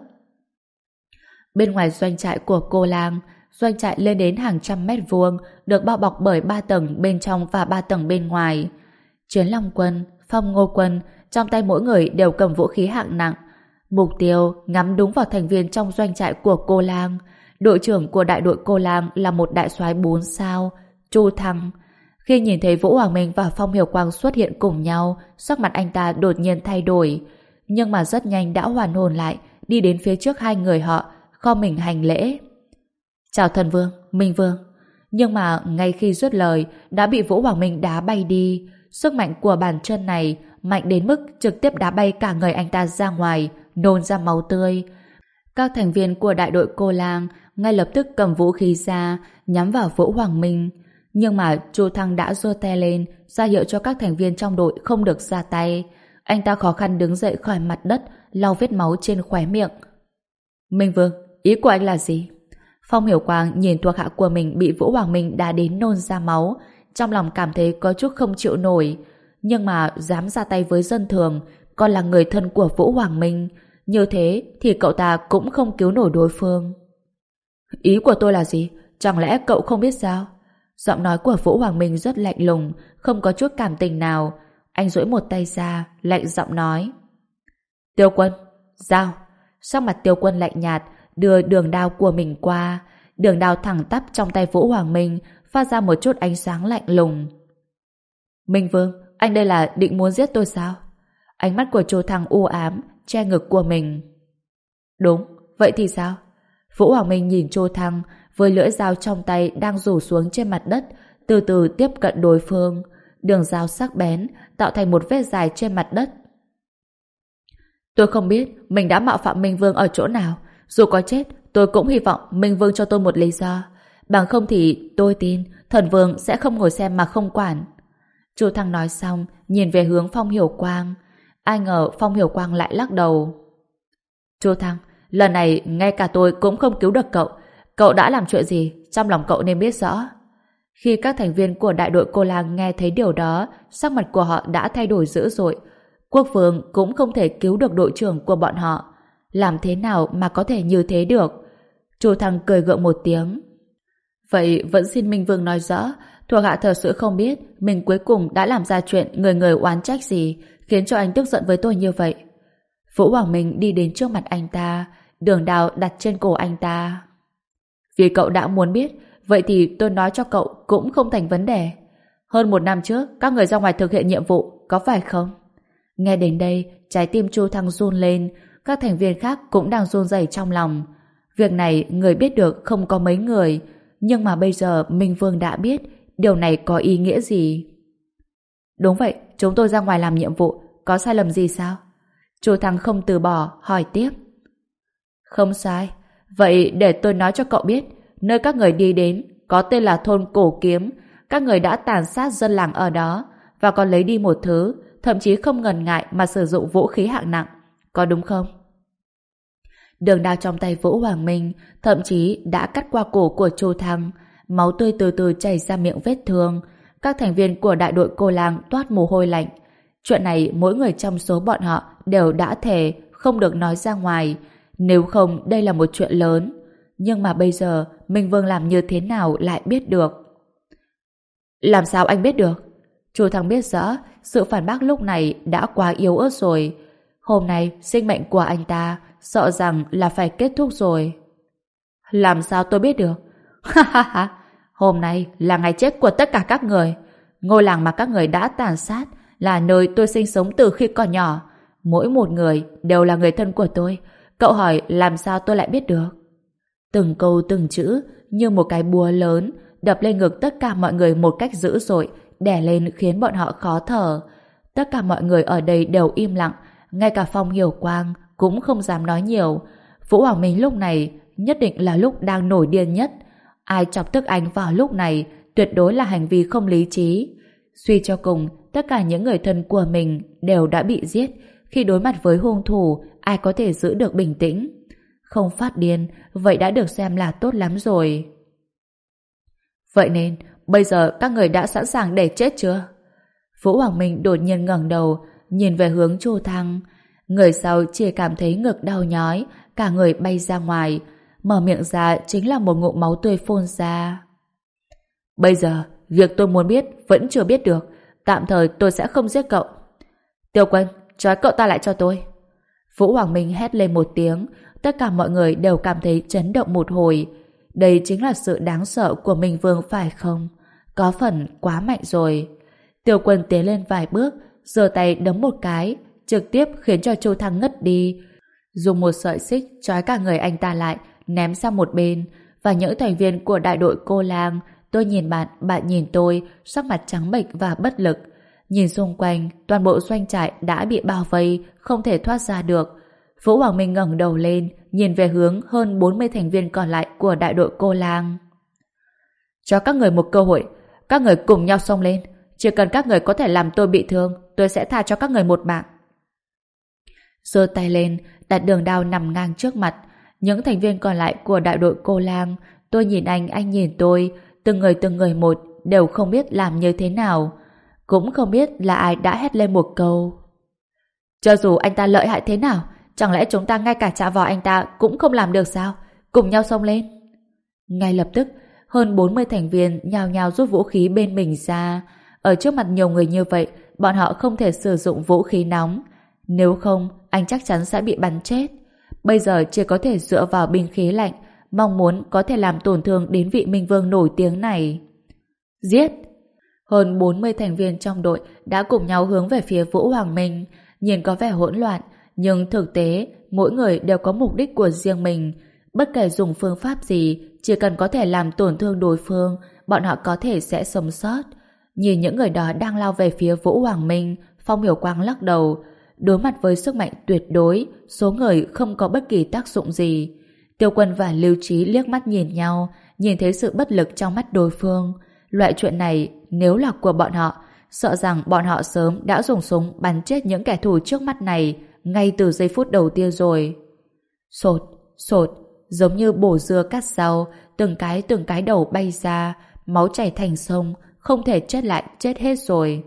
Bên ngoài doanh trại của cô Lang, doanh trại lên đến hàng trăm mét vuông, được bao bọc bởi ba tầng bên trong và ba tầng bên ngoài. Chiến Long Quân, Phong Ngô Quân, trong tay mỗi người đều cầm vũ khí hạng nặng. Mục tiêu ngắm đúng vào thành viên trong doanh trại của cô Lang. Đội trưởng của đại đội cô Lang là một đại soái bốn sao, Chu Thăng. Khi nhìn thấy Vũ Hoàng Minh và Phong Hiểu Quang xuất hiện cùng nhau, sắc mặt anh ta đột nhiên thay đổi. Nhưng mà rất nhanh đã hoàn hồn lại, đi đến phía trước hai người họ, kho mình hành lễ. Chào thần vương, Minh Vương. Nhưng mà ngay khi dứt lời, đã bị Vũ Hoàng Minh đá bay đi. Sức mạnh của bàn chân này mạnh đến mức trực tiếp đá bay cả người anh ta ra ngoài, nôn ra máu tươi. Các thành viên của đại đội cô Lang ngay lập tức cầm vũ khí ra, nhắm vào Vũ Hoàng Minh. Nhưng mà Chu Thăng đã giơ tay lên, ra hiệu cho các thành viên trong đội không được ra tay. Anh ta khó khăn đứng dậy khỏi mặt đất, lau vết máu trên khóe miệng. Minh Vương, ý của anh là gì? Phong Hiểu Quang nhìn thuộc hạ của mình bị Vũ Hoàng Minh đá đến nôn ra máu, trong lòng cảm thấy có chút không chịu nổi. Nhưng mà dám ra tay với dân thường, còn là người thân của Vũ Hoàng Minh, như thế thì cậu ta cũng không cứu nổi đối phương. Ý của tôi là gì? Chẳng lẽ cậu không biết sao? Giọng nói của Vũ Hoàng Minh rất lạnh lùng, không có chút cảm tình nào. Anh duỗi một tay ra, lạnh giọng nói. Tiêu Quân, giao. Sắc mặt Tiêu Quân lạnh nhạt, đưa đường đao của mình qua. Đường đao thẳng tắp trong tay Vũ Hoàng Minh, phát ra một chút ánh sáng lạnh lùng. Minh Vương, anh đây là định muốn giết tôi sao? Ánh mắt của Chu Thăng u ám, che ngực của mình. Đúng, vậy thì sao? Vũ Hoàng Minh nhìn Chu Thăng, với lưỡi dao trong tay đang rủ xuống trên mặt đất, từ từ tiếp cận đối phương. Đường dao sắc bén, tạo thành một vết dài trên mặt đất. Tôi không biết mình đã mạo phạm Minh Vương ở chỗ nào. Dù có chết, tôi cũng hy vọng Minh Vương cho tôi một lý do. Bằng không thì tôi tin thần vương sẽ không ngồi xem mà không quản. Chu Thăng nói xong, nhìn về hướng Phong Hiểu Quang. Ai ngờ Phong Hiểu Quang lại lắc đầu. Chu Thăng, lần này ngay cả tôi cũng không cứu được cậu. Cậu đã làm chuyện gì, trong lòng cậu nên biết rõ. Khi các thành viên của đại đội cô Lang nghe thấy điều đó, sắc mặt của họ đã thay đổi dữ dội. Quốc vương cũng không thể cứu được đội trưởng của bọn họ. Làm thế nào mà có thể như thế được? Chu Thăng cười gượng một tiếng. Vậy vẫn xin Minh Vương nói rõ, thuộc hạ thật sự không biết mình cuối cùng đã làm ra chuyện người người oán trách gì, khiến cho anh tức giận với tôi như vậy. Vũ Hoàng Minh đi đến trước mặt anh ta, đường đao đặt trên cổ anh ta. Vì cậu đã muốn biết, vậy thì tôi nói cho cậu cũng không thành vấn đề. Hơn một năm trước, các người ra ngoài thực hiện nhiệm vụ, có phải không? Nghe đến đây, trái tim Chu Thăng run lên, các thành viên khác cũng đang run rẩy trong lòng. Việc này người biết được không có mấy người, nhưng mà bây giờ Minh Vương đã biết, điều này có ý nghĩa gì? Đúng vậy, chúng tôi ra ngoài làm nhiệm vụ, có sai lầm gì sao? Chu Thăng không từ bỏ, hỏi tiếp. Không sai. Vậy để tôi nói cho cậu biết, nơi các người đi đến có tên là thôn Cổ Kiếm. Các người đã tàn sát dân làng ở đó và còn lấy đi một thứ, thậm chí không ngần ngại mà sử dụng vũ khí hạng nặng. Có đúng không? Đường đao trong tay Vũ Hoàng Minh thậm chí đã cắt qua cổ của Chu Thăng, máu tươi từ từ chảy ra miệng vết thương. Các thành viên của đại đội cô Lang toát mồ hôi lạnh. Chuyện này mỗi người trong số bọn họ đều đã thề không được nói ra ngoài, nếu không đây là một chuyện lớn. Nhưng mà bây giờ Minh Vương làm như thế nào lại biết được? Làm sao anh biết được? Chu Thăng biết rõ sự phản bác lúc này đã quá yếu ớt rồi. Hôm nay sinh mệnh của anh ta sợ rằng là phải kết thúc rồi. Làm sao tôi biết được? Ha ha ha! Hôm nay là ngày chết của tất cả các người. Ngôi làng mà các người đã tàn sát là nơi tôi sinh sống từ khi còn nhỏ. Mỗi một người đều là người thân của tôi. Cậu hỏi làm sao tôi lại biết được? Từng câu từng chữ như một cái búa lớn đập lên ngực tất cả mọi người một cách dữ dội, đè lên khiến bọn họ khó thở. Tất cả mọi người ở đây đều im lặng, ngay cả Phong Hiểu Quang cũng không dám nói nhiều. Vũ Hoàng Minh lúc này nhất định là lúc đang nổi điên nhất. Ai chọc tức anh vào lúc này tuyệt đối là hành vi không lý trí. Suy cho cùng, tất cả những người thân của mình đều đã bị giết. Khi đối mặt với hung thủ, ai có thể giữ được bình tĩnh? Không phát điên, vậy đã được xem là tốt lắm rồi. Vậy nên, bây giờ các người đã sẵn sàng để chết chưa? Vũ Hoàng Minh đột nhiên ngẩng đầu, nhìn về hướng Chu Thăng. Người sau chỉ cảm thấy ngực đau nhói, cả người bay ra ngoài, mở miệng ra chính là một ngụm máu tươi phun ra. Bây giờ, việc tôi muốn biết vẫn chưa biết được, tạm thời tôi sẽ không giết cậu. Tiêu Quân, trói cậu ta lại cho tôi. Vũ Hoàng Minh hét lên một tiếng, tất cả mọi người đều cảm thấy chấn động một hồi. Đây chính là sự đáng sợ của Minh Vương phải không? Có phần quá mạnh rồi. Tiêu Quân tiến lên vài bước, giơ tay đấm một cái, trực tiếp khiến cho Chu Thăng ngất đi. Dùng một sợi xích trói cả người anh ta lại, ném sang một bên. Và những thành viên của đại đội Cô Lang, tôi nhìn bạn, bạn nhìn tôi, sắc mặt trắng bệch và bất lực. Nhìn xung quanh, toàn bộ doanh trại đã bị bao vây, không thể thoát ra được. Vũ Hoàng Minh ngẩng đầu lên, nhìn về hướng hơn bốn mươi thành viên còn lại của đại đội Cô Lang. Cho các người một cơ hội, các người cùng nhau xông lên. Chỉ cần các người có thể làm tôi bị thương, tôi sẽ tha cho các người một mạng. Giơ tay lên, đặt đường đao nằm ngang trước mặt. Những thành viên còn lại của đại đội Cô Lang, tôi nhìn anh, anh nhìn tôi, từng người từng người một, đều không biết làm như thế nào. Cũng không biết là ai đã hét lên một câu. Cho dù anh ta lợi hại thế nào, chẳng lẽ chúng ta ngay cả chạm vào anh ta cũng không làm được sao? Cùng nhau xông lên. Ngay lập tức, hơn bốn mươi thành viên nhao nhao rút vũ khí bên mình ra. Ở trước mặt nhiều người như vậy, bọn họ không thể sử dụng vũ khí nóng. Nếu không, anh chắc chắn sẽ bị bắn chết. Bây giờ chỉ có thể dựa vào binh khí lạnh, mong muốn có thể làm tổn thương đến vị Minh Vương nổi tiếng này. Giết! Hơn bốn mươi thành viên trong đội đã cùng nhau hướng về phía Vũ Hoàng Minh. Nhìn có vẻ hỗn loạn, nhưng thực tế mỗi người đều có mục đích của riêng mình. Bất kể dùng phương pháp gì, chỉ cần có thể làm tổn thương đối phương, bọn họ có thể sẽ sống sót. Nhìn những người đó đang lao về phía Vũ Hoàng Minh, Phong Hiểu Quang lắc đầu. Đối mặt với sức mạnh tuyệt đối, số người không có bất kỳ tác dụng gì. Tiêu Quân và Lưu Trí liếc mắt nhìn nhau, nhìn thấy sự bất lực trong mắt đối phương. Loại chuyện này, nếu là của bọn họ, sợ rằng bọn họ sớm đã dùng súng bắn chết những kẻ thù trước mắt này ngay từ giây phút đầu tiên rồi. Sột, sột, giống như bổ dưa cắt rau, từng cái từng cái đầu bay ra, máu chảy thành sông, không thể chết lại, chết hết rồi.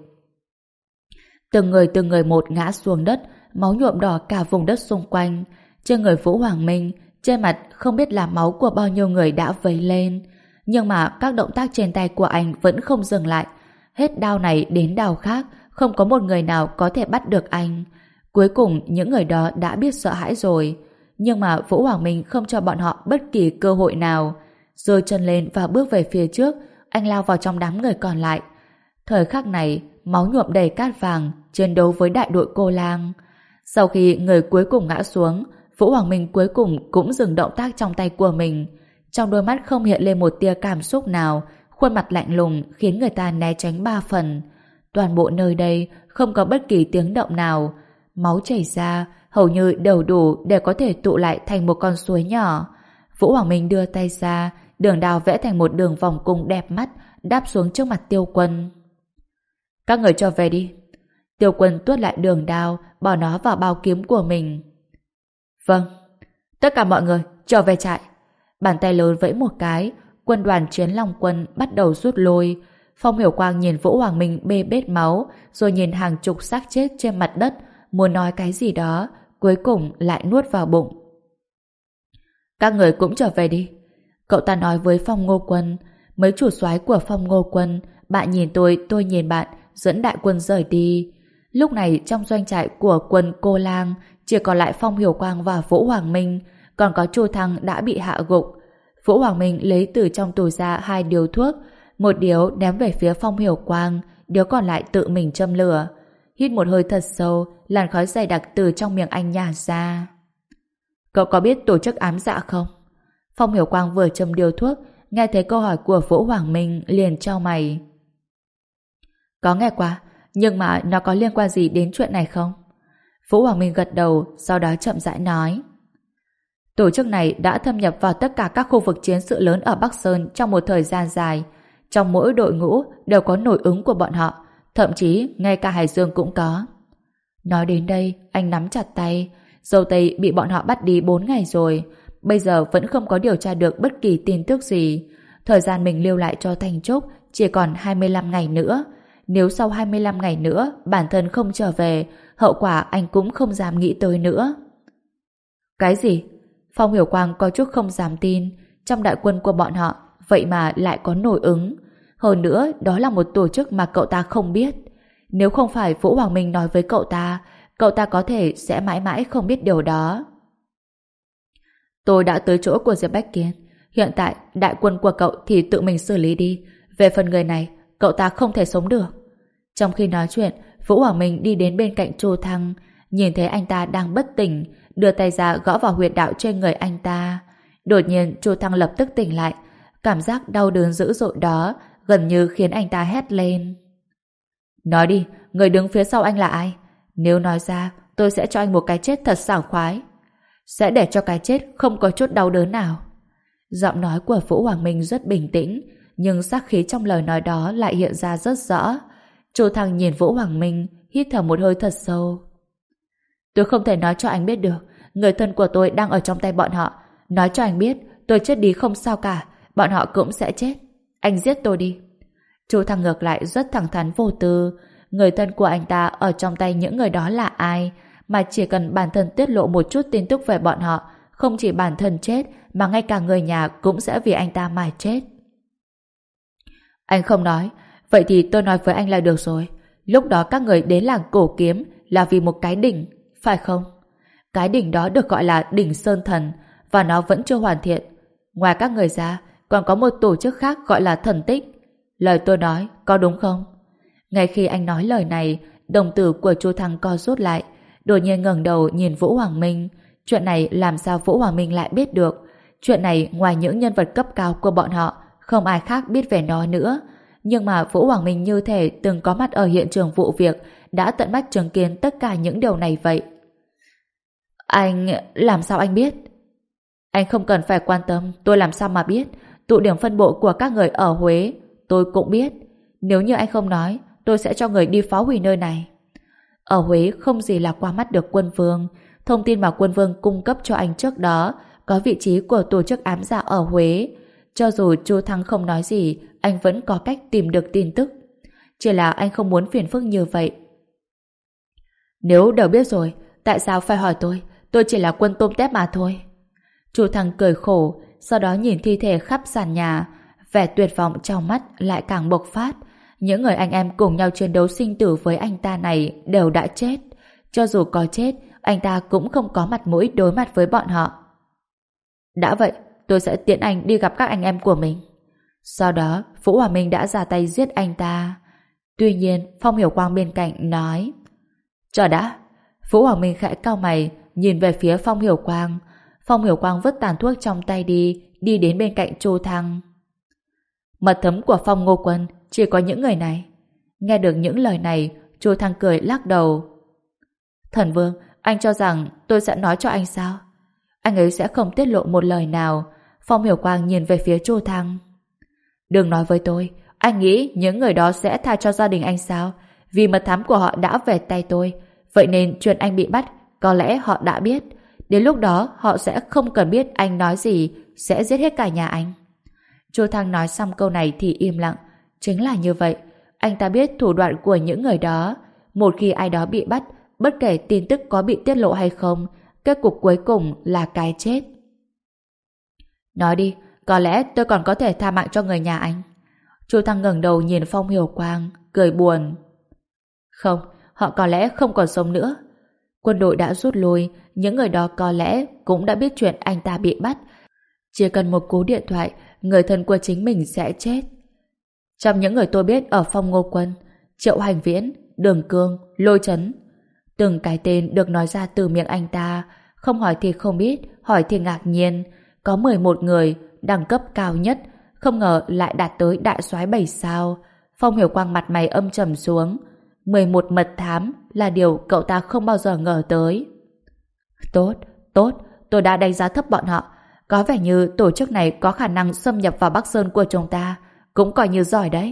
Từng người từng người một ngã xuống đất, máu nhuộm đỏ cả vùng đất xung quanh. Trên người Vũ Hoàng Minh, trên mặt không biết là máu của bao nhiêu người đã vấy lên. Nhưng mà các động tác trên tay của anh vẫn không dừng lại. Hết đao này đến đao khác, không có một người nào có thể bắt được anh. Cuối cùng những người đó đã biết sợ hãi rồi. Nhưng mà Vũ Hoàng Minh không cho bọn họ bất kỳ cơ hội nào. Giơ chân lên và bước về phía trước, anh lao vào trong đám người còn lại. Thời khắc này, máu nhuộm đầy cát vàng, chiến đấu với đại đội Cô Lang. Sau khi người cuối cùng ngã xuống, Vũ Hoàng Minh cuối cùng cũng dừng động tác trong tay của mình. Trong đôi mắt không hiện lên một tia cảm xúc nào, khuôn mặt lạnh lùng khiến người ta né tránh ba phần. Toàn bộ nơi đây không có bất kỳ tiếng động nào. Máu chảy ra, hầu như đều đủ để có thể tụ lại thành một con suối nhỏ. Vũ Hoàng Minh đưa tay ra, đường đao vẽ thành một đường vòng cung đẹp mắt, đáp xuống trước mặt Tiêu Quân. Các người cho về đi. Tiêu Quân tuốt lại đường đao, bỏ nó vào bao kiếm của mình. Vâng. Tất cả mọi người, trở về trại. Bàn tay lớn vẫy một cái, quân đoàn Chiến Long Quân bắt đầu rút lui. Phong Hiểu Quang nhìn Vũ Hoàng Minh bê bết máu, rồi nhìn hàng chục xác chết trên mặt đất, muốn nói cái gì đó, cuối cùng lại nuốt vào bụng. Các người cũng trở về đi. Cậu ta nói với Phong Ngô Quân. Mấy chủ soái của Phong Ngô Quân, bạn nhìn tôi, tôi nhìn bạn, dẫn đại quân rời đi. Lúc này trong doanh trại của quân Cô Lang chỉ còn lại Phong Hiểu Quang và Vũ Hoàng Minh, còn có Chu Thăng đã bị hạ gục. Vũ Hoàng Minh lấy từ trong túi ra hai điếu thuốc, một điếu ném về phía Phong Hiểu Quang, điếu còn lại tự mình châm lửa. Hít một hơi thật sâu, làn khói dày đặc từ trong miệng anh nhả ra. Cậu có biết tổ chức ám dạ không? Phong Hiểu Quang vừa châm điếu thuốc, nghe thấy câu hỏi của Vũ Hoàng Minh liền chau mày. Có nghe qua, nhưng mà nó có liên quan gì đến chuyện này không? Vũ Hoàng Minh gật đầu, sau đó chậm rãi nói. Tổ chức này đã thâm nhập vào tất cả các khu vực chiến sự lớn ở Bắc Sơn trong một thời gian dài. Trong mỗi đội ngũ đều có nội ứng của bọn họ, thậm chí ngay cả Hải Dương cũng có. Nói đến đây, anh nắm chặt tay. Dâu Tây bị bọn họ bắt đi bốn ngày rồi, bây giờ vẫn không có điều tra được bất kỳ tin tức gì. Thời gian mình lưu lại cho Thanh Trúc chỉ còn hai mươi lăm ngày nữa. Nếu sau hai mươi lăm ngày nữa bản thân không trở về, hậu quả anh cũng không dám nghĩ tới nữa. Cái gì? Phong Hiểu Quang có chút không dám tin. Trong đại quân của bọn họ vậy mà lại có nội ứng. Hơn nữa, đó là một tổ chức mà cậu ta không biết. Nếu không phải Vũ Hoàng Minh nói với cậu ta, cậu ta có thể sẽ mãi mãi không biết điều đó. Tôi đã tới chỗ của Diệp Bách Kiên. Hiện tại, đại quân của cậu thì tự mình xử lý đi. Về phần người này, cậu ta không thể sống được. Trong khi nói chuyện, Vũ Hoàng Minh đi đến bên cạnh Chu Thăng, nhìn thấy anh ta đang bất tỉnh, đưa tay ra gõ vào huyệt đạo trên người anh ta. Đột nhiên, Chu Thăng lập tức tỉnh lại. Cảm giác đau đớn dữ dội đó gần như khiến anh ta hét lên. Nói đi, người đứng phía sau anh là ai? Nếu nói ra, tôi sẽ cho anh một cái chết thật sảng khoái. Sẽ để cho cái chết không có chút đau đớn nào. Giọng nói của Vũ Hoàng Minh rất bình tĩnh, nhưng sát khí trong lời nói đó lại hiện ra rất rõ. Chu Thăng nhìn Vũ Hoàng Minh, hít thở một hơi thật sâu. Tôi không thể nói cho anh biết được, người thân của tôi đang ở trong tay bọn họ. Nói cho anh biết, tôi chết đi không sao cả, bọn họ cũng sẽ chết. Anh giết tôi đi. Chu Thăng ngược lại rất thẳng thắn vô tư. Người thân của anh ta ở trong tay những người đó là ai, mà chỉ cần bản thân tiết lộ một chút tin tức về bọn họ, không chỉ bản thân chết mà ngay cả người nhà cũng sẽ vì anh ta mà chết. Anh không nói, vậy thì tôi nói với anh là được rồi. Lúc đó các người đến làng Cổ Kiếm là vì một cái đỉnh, phải không? Cái đỉnh đó được gọi là đỉnh Sơn Thần, và nó vẫn chưa hoàn thiện. Ngoài các người ra, còn có một tổ chức khác gọi là Thần Tích. Lời tôi nói có đúng không? Ngay khi anh nói lời này, đồng tử của Chu Thăng co rút lại, đột nhiên ngẩng đầu nhìn Vũ Hoàng Minh. Chuyện này làm sao Vũ Hoàng Minh lại biết được? Chuyện này ngoài những nhân vật cấp cao của bọn họ, không ai khác biết về nó nữa. Nhưng mà Vũ Hoàng Minh như thể từng có mặt ở hiện trường vụ việc, đã tận mắt chứng kiến tất cả những điều này vậy. Anh... làm sao anh biết? Anh không cần phải quan tâm, tôi làm sao mà biết. Tụ điểm phân bộ của các người ở Huế, tôi cũng biết. Nếu như anh không nói, tôi sẽ cho người đi phá hủy nơi này. Ở Huế không gì là qua mắt được Quân Vương. Thông tin mà Quân Vương cung cấp cho anh trước đó có vị trí của tổ chức ám dạ ở Huế. Cho dù Chu Thăng không nói gì, anh vẫn có cách tìm được tin tức. Chỉ là anh không muốn phiền phức như vậy. Nếu đều biết rồi, tại sao phải hỏi tôi? Tôi chỉ là quân tôm tép mà thôi. Chu Thăng cười khổ, sau đó nhìn thi thể khắp sàn nhà, vẻ tuyệt vọng trong mắt lại càng bộc phát. Những người anh em cùng nhau chiến đấu sinh tử với anh ta này đều đã chết. Cho dù có chết, anh ta cũng không có mặt mũi đối mặt với bọn họ. Đã vậy, tôi sẽ tiễn anh đi gặp các anh em của mình. Sau đó, Vũ Hòa Minh đã ra tay giết anh ta. Tuy nhiên, Phong Hiểu Quang bên cạnh nói: Chờ đã. Vũ Hòa Minh khẽ cau mày, nhìn về phía Phong Hiểu Quang. Phong Hiểu Quang vứt tàn thuốc trong tay đi, đi đến bên cạnh Chu Thăng. Mật thấm của Phong Ngô Quân chỉ có những người này. Nghe được những lời này, Chu Thăng cười lắc đầu. Thần Vương, anh cho rằng tôi sẽ nói cho anh sao? Anh ấy sẽ không tiết lộ một lời nào. Phong Hiểu Quang nhìn về phía Chu Thăng. Đừng nói với tôi, anh nghĩ những người đó sẽ tha cho gia đình anh sao? Vì mật thám của họ đã về tay tôi, vậy nên chuyện anh bị bắt có lẽ họ đã biết. Đến lúc đó họ sẽ không cần biết anh nói gì, sẽ giết hết cả nhà anh. Chu Thăng nói xong câu này thì im lặng. Chính là như vậy, anh ta biết thủ đoạn của những người đó. Một khi ai đó bị bắt, bất kể tin tức có bị tiết lộ hay không, kết cục cuối cùng là cái chết. Nói đi, có lẽ tôi còn có thể tha mạng cho người nhà anh. Chu Thăng ngẩng đầu nhìn Phong Hiểu Quang, cười buồn. Không, họ có lẽ không còn sống nữa. Quân đội đã rút lui, những người đó có lẽ cũng đã biết chuyện anh ta bị bắt. Chỉ cần một cú điện thoại, người thân của chính mình sẽ chết. Trong những người tôi biết ở Phong Ngô Quân, Triệu Hành Viễn, Đường Cương, Lôi Chấn, từng cái tên được nói ra từ miệng anh ta, không hỏi thì không biết, hỏi thì ngạc nhiên. Có mười một người, đẳng cấp cao nhất, không ngờ lại đạt tới đại soái bảy sao. Phong Hiểu Quang mặt mày âm trầm xuống. mười một mật thám là điều cậu ta không bao giờ ngờ tới. Tốt, tốt, tôi đã đánh giá thấp bọn họ. Có vẻ như tổ chức này có khả năng xâm nhập vào Bắc Sơn của chúng ta, cũng coi như giỏi đấy.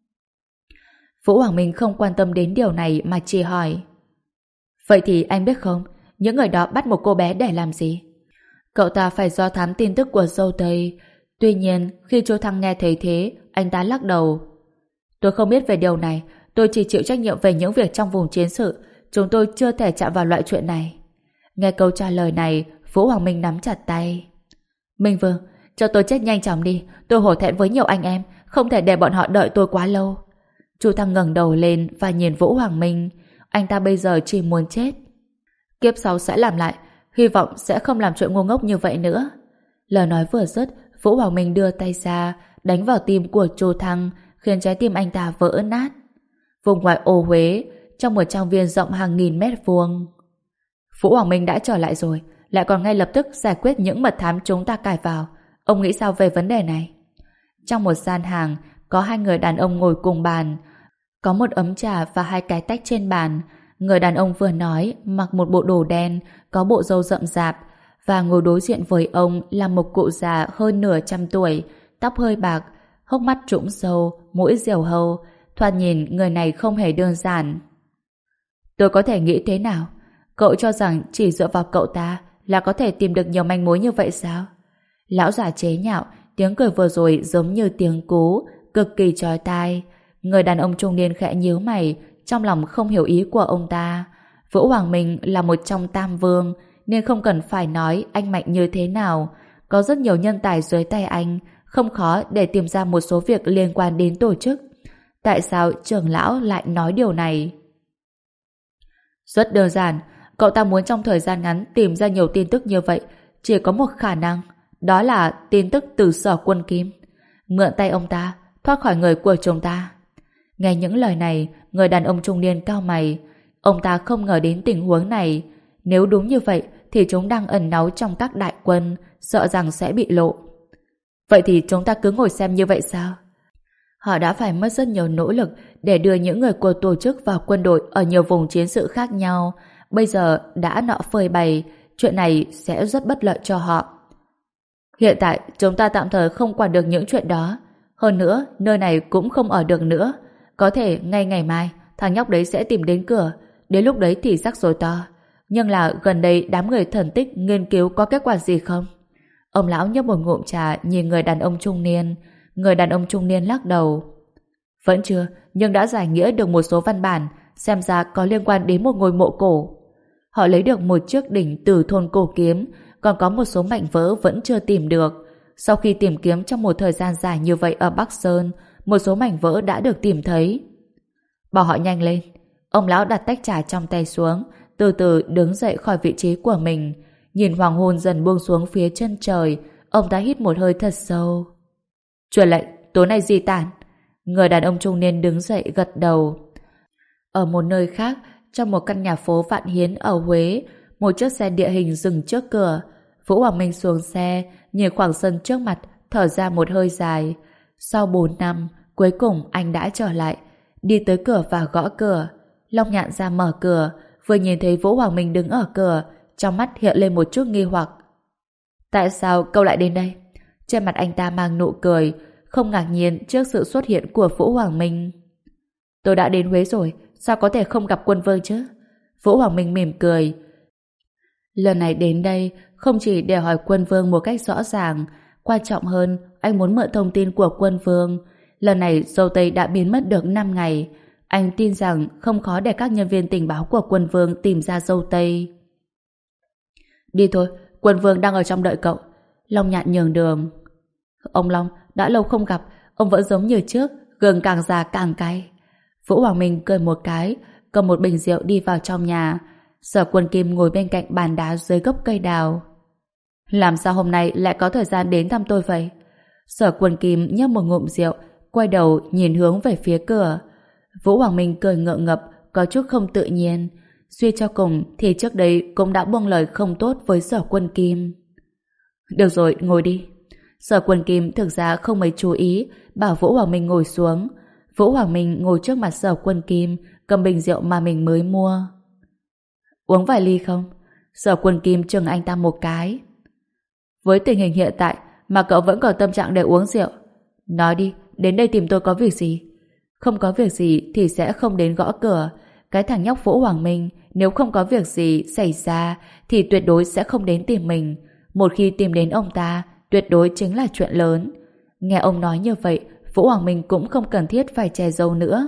Vũ Hoàng Minh không quan tâm đến điều này mà chỉ hỏi. Vậy thì anh biết không, những người đó bắt một cô bé để làm gì? Cậu ta phải do thám tin tức của dâu Tây. Tuy nhiên, khi Chu Thăng nghe thấy thế, anh ta lắc đầu. Tôi không biết về điều này, tôi chỉ chịu trách nhiệm về những việc trong vùng chiến sự. Chúng tôi chưa thể chạm vào loại chuyện này. Nghe câu trả lời này, Vũ Hoàng Minh nắm chặt tay. Minh Vương, cho tôi chết nhanh chóng đi. Tôi hổ thẹn với nhiều anh em, không thể để bọn họ đợi tôi quá lâu. Chu Thăng ngẩng đầu lên và nhìn Vũ Hoàng Minh. Anh ta bây giờ chỉ muốn chết. Kiếp sau sẽ làm lại, hy vọng sẽ không làm chuyện ngu ngốc như vậy nữa. Lời nói vừa dứt, Vũ Hoàng Minh đưa tay ra, đánh vào tim của Chu Thăng, khiến trái tim anh ta vỡ nát. Vùng ngoại ô Huế, trong một trang viên rộng hàng nghìn mét vuông. Vũ Hoàng Minh đã trở lại rồi, lại còn ngay lập tức giải quyết những mật thám chúng ta cài vào. Ông nghĩ sao về vấn đề này? Trong một gian hàng, có hai người đàn ông ngồi cùng bàn. Có một ấm trà và hai cái tách trên bàn. Người đàn ông vừa nói, mặc một bộ đồ đen, có bộ râu rậm rạp, và ngồi đối diện với ông là một cụ già hơn nửa trăm tuổi, tóc hơi bạc, hốc mắt trũng sâu, mũi diều hâu. Thoạt nhìn người này không hề đơn giản. Tôi có thể nghĩ thế nào? Cậu cho rằng chỉ dựa vào cậu ta là có thể tìm được nhiều manh mối như vậy sao? Lão già chế nhạo, tiếng cười vừa rồi giống như tiếng cú, cực kỳ chói tai. Người đàn ông trung niên khẽ nhíu mày, trong lòng không hiểu ý của ông ta. Vũ Hoàng Minh là một trong tam vương, nên không cần phải nói anh mạnh như thế nào. Có rất nhiều nhân tài dưới tay anh, không khó để tìm ra một số việc liên quan đến tổ chức. Tại sao trưởng lão lại nói điều này? Rất đơn giản, cậu ta muốn trong thời gian ngắn tìm ra nhiều tin tức như vậy, chỉ có một khả năng, đó là tin tức từ Sở Quân Kim. Mượn tay ông ta, thoát khỏi người của chúng ta. Nghe những lời này, người đàn ông trung niên cau mày. Ông ta không ngờ đến tình huống này. Nếu đúng như vậy, thì chúng đang ẩn náu trong các đại quân, sợ rằng sẽ bị lộ. Vậy thì chúng ta cứ ngồi xem như vậy sao? Họ đã phải mất rất nhiều nỗ lực để đưa những người của tổ chức vào quân đội ở nhiều vùng chiến sự khác nhau. Bây giờ đã nọ phơi bày, chuyện này sẽ rất bất lợi cho họ. Hiện tại chúng ta tạm thời không quản được những chuyện đó. Hơn nữa, nơi này cũng không ở được nữa. Có thể ngay ngày mai, thằng nhóc đấy sẽ tìm đến cửa. Đến lúc đấy thì rắc rối to. Nhưng là gần đây đám người thần tích nghiên cứu có kết quả gì không? Ông lão nhấp một ngụm trà nhìn người đàn ông trung niên. Người đàn ông trung niên lắc đầu. Vẫn chưa, nhưng đã giải nghĩa được một số văn bản, xem ra có liên quan đến một ngôi mộ cổ. Họ lấy được một chiếc đỉnh từ thôn Cổ Kiếm, còn có một số mảnh vỡ vẫn chưa tìm được. Sau khi tìm kiếm trong một thời gian dài như vậy ở Bắc Sơn, một số mảnh vỡ đã được tìm thấy. Bảo họ nhanh lên. Ông lão đặt tách trà trong tay xuống, từ từ đứng dậy khỏi vị trí của mình. Nhìn hoàng hôn dần buông xuống phía chân trời, ông ta hít một hơi thật sâu. Truyền lệnh, tối nay di tản. Người đàn ông trung niên đứng dậy gật đầu. Ở một nơi khác, trong một căn nhà phố Vạn Hiến ở Huế, một chiếc xe địa hình dừng trước cửa. Vũ Hoàng Minh xuống xe, nhìn khoảng sân trước mặt, thở ra một hơi dài. Sau bốn năm, cuối cùng anh đã trở lại, đi tới cửa và gõ cửa. Long Nhạn ra mở cửa, vừa nhìn thấy Vũ Hoàng Minh đứng ở cửa, trong mắt hiện lên một chút nghi hoặc. Tại sao cậu lại đến đây? Trên mặt anh ta mang nụ cười, không ngạc nhiên trước sự xuất hiện của Vũ Hoàng Minh. Tôi đã đến Huế rồi, sao có thể không gặp Quân Vương chứ? Vũ Hoàng Minh mỉm cười. Lần này đến đây không chỉ để hỏi Quân Vương một cách rõ ràng, quan trọng hơn anh muốn mượn thông tin của Quân Vương. Lần này dâu Tây đã biến mất được năm ngày, anh tin rằng không khó để các nhân viên tình báo của Quân Vương tìm ra dâu Tây. Đi thôi, Quân Vương đang ở trong đợi cậu. Long Nhạn nhường đường. Ông Long, đã lâu không gặp, ông vẫn giống như trước, gừng càng già càng cay. Vũ Hoàng Minh cười một cái, cầm một bình rượu đi vào trong nhà. Sở Quân Kim ngồi bên cạnh bàn đá dưới gốc cây đào. Làm sao hôm nay lại có thời gian đến thăm tôi vậy? Sở Quân Kim nhấp một ngụm rượu, quay đầu nhìn hướng về phía cửa. Vũ Hoàng Minh cười ngượng ngập, có chút không tự nhiên. Suy cho cùng thì trước đây cũng đã buông lời không tốt với Sở Quân Kim. Được rồi, ngồi đi. Sở Quân Kim thực ra không mấy chú ý, bảo Vũ Hoàng Minh ngồi xuống. Vũ Hoàng Minh ngồi trước mặt Sở Quân Kim, cầm bình rượu mà mình mới mua. Uống vài ly không? Sở Quân Kim chừng anh ta một cái. Với tình hình hiện tại mà cậu vẫn còn tâm trạng để uống rượu. Nói đi, đến đây tìm tôi có việc gì? Không có việc gì thì sẽ không đến gõ cửa. Cái thằng nhóc Vũ Hoàng Minh nếu không có việc gì xảy ra thì tuyệt đối sẽ không đến tìm mình. Một khi tìm đến ông ta, tuyệt đối chính là chuyện lớn. Nghe ông nói như vậy, Vũ Hoàng Minh cũng không cần thiết phải che giấu nữa.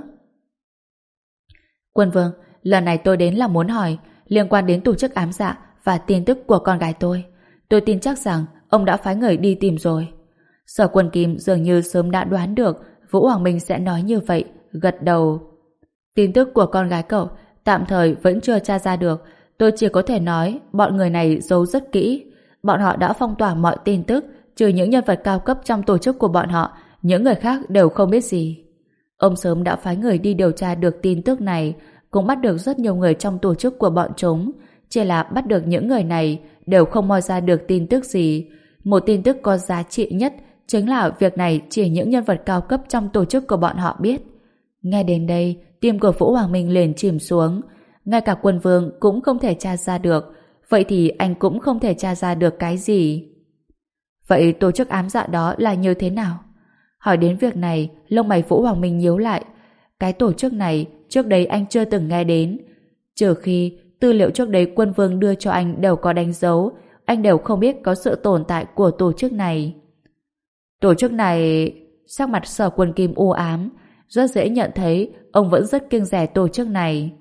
Quân Vương, lần này tôi đến là muốn hỏi liên quan đến tổ chức ám dạ và tin tức của con gái tôi. Tôi tin chắc rằng ông đã phái người đi tìm rồi. Sở Quân Kim dường như sớm đã đoán được Vũ Hoàng Minh sẽ nói như vậy, gật đầu. Tin tức của con gái cậu tạm thời vẫn chưa tra ra được. Tôi chỉ có thể nói bọn người này giấu rất kỹ. Bọn họ đã phong tỏa mọi tin tức, trừ những nhân vật cao cấp trong tổ chức của bọn họ, những người khác đều không biết gì. Ông sớm đã phái người đi điều tra được tin tức này, cũng bắt được rất nhiều người trong tổ chức của bọn chúng. Chỉ là bắt được những người này đều không moi ra được tin tức gì. Một tin tức có giá trị nhất chính là việc này chỉ những nhân vật cao cấp trong tổ chức của bọn họ biết. Nghe đến đây, tim của Vũ Hoàng Minh liền chìm xuống. Ngay cả Quân Vương cũng không thể tra ra được. Vậy thì anh cũng không thể tra ra được cái gì. Vậy tổ chức ám dạ đó là như thế nào? Hỏi đến việc này, lông mày Vũ Hoàng Minh nhíu lại. Cái tổ chức này trước đây anh chưa từng nghe đến. Trừ khi tư liệu trước đây Quân Vương đưa cho anh đều có đánh dấu, anh đều không biết có sự tồn tại của tổ chức này. Tổ chức này... Sắc mặt Sở Quân Kim u ám, rất dễ nhận thấy ông vẫn rất kiêng dè tổ chức này.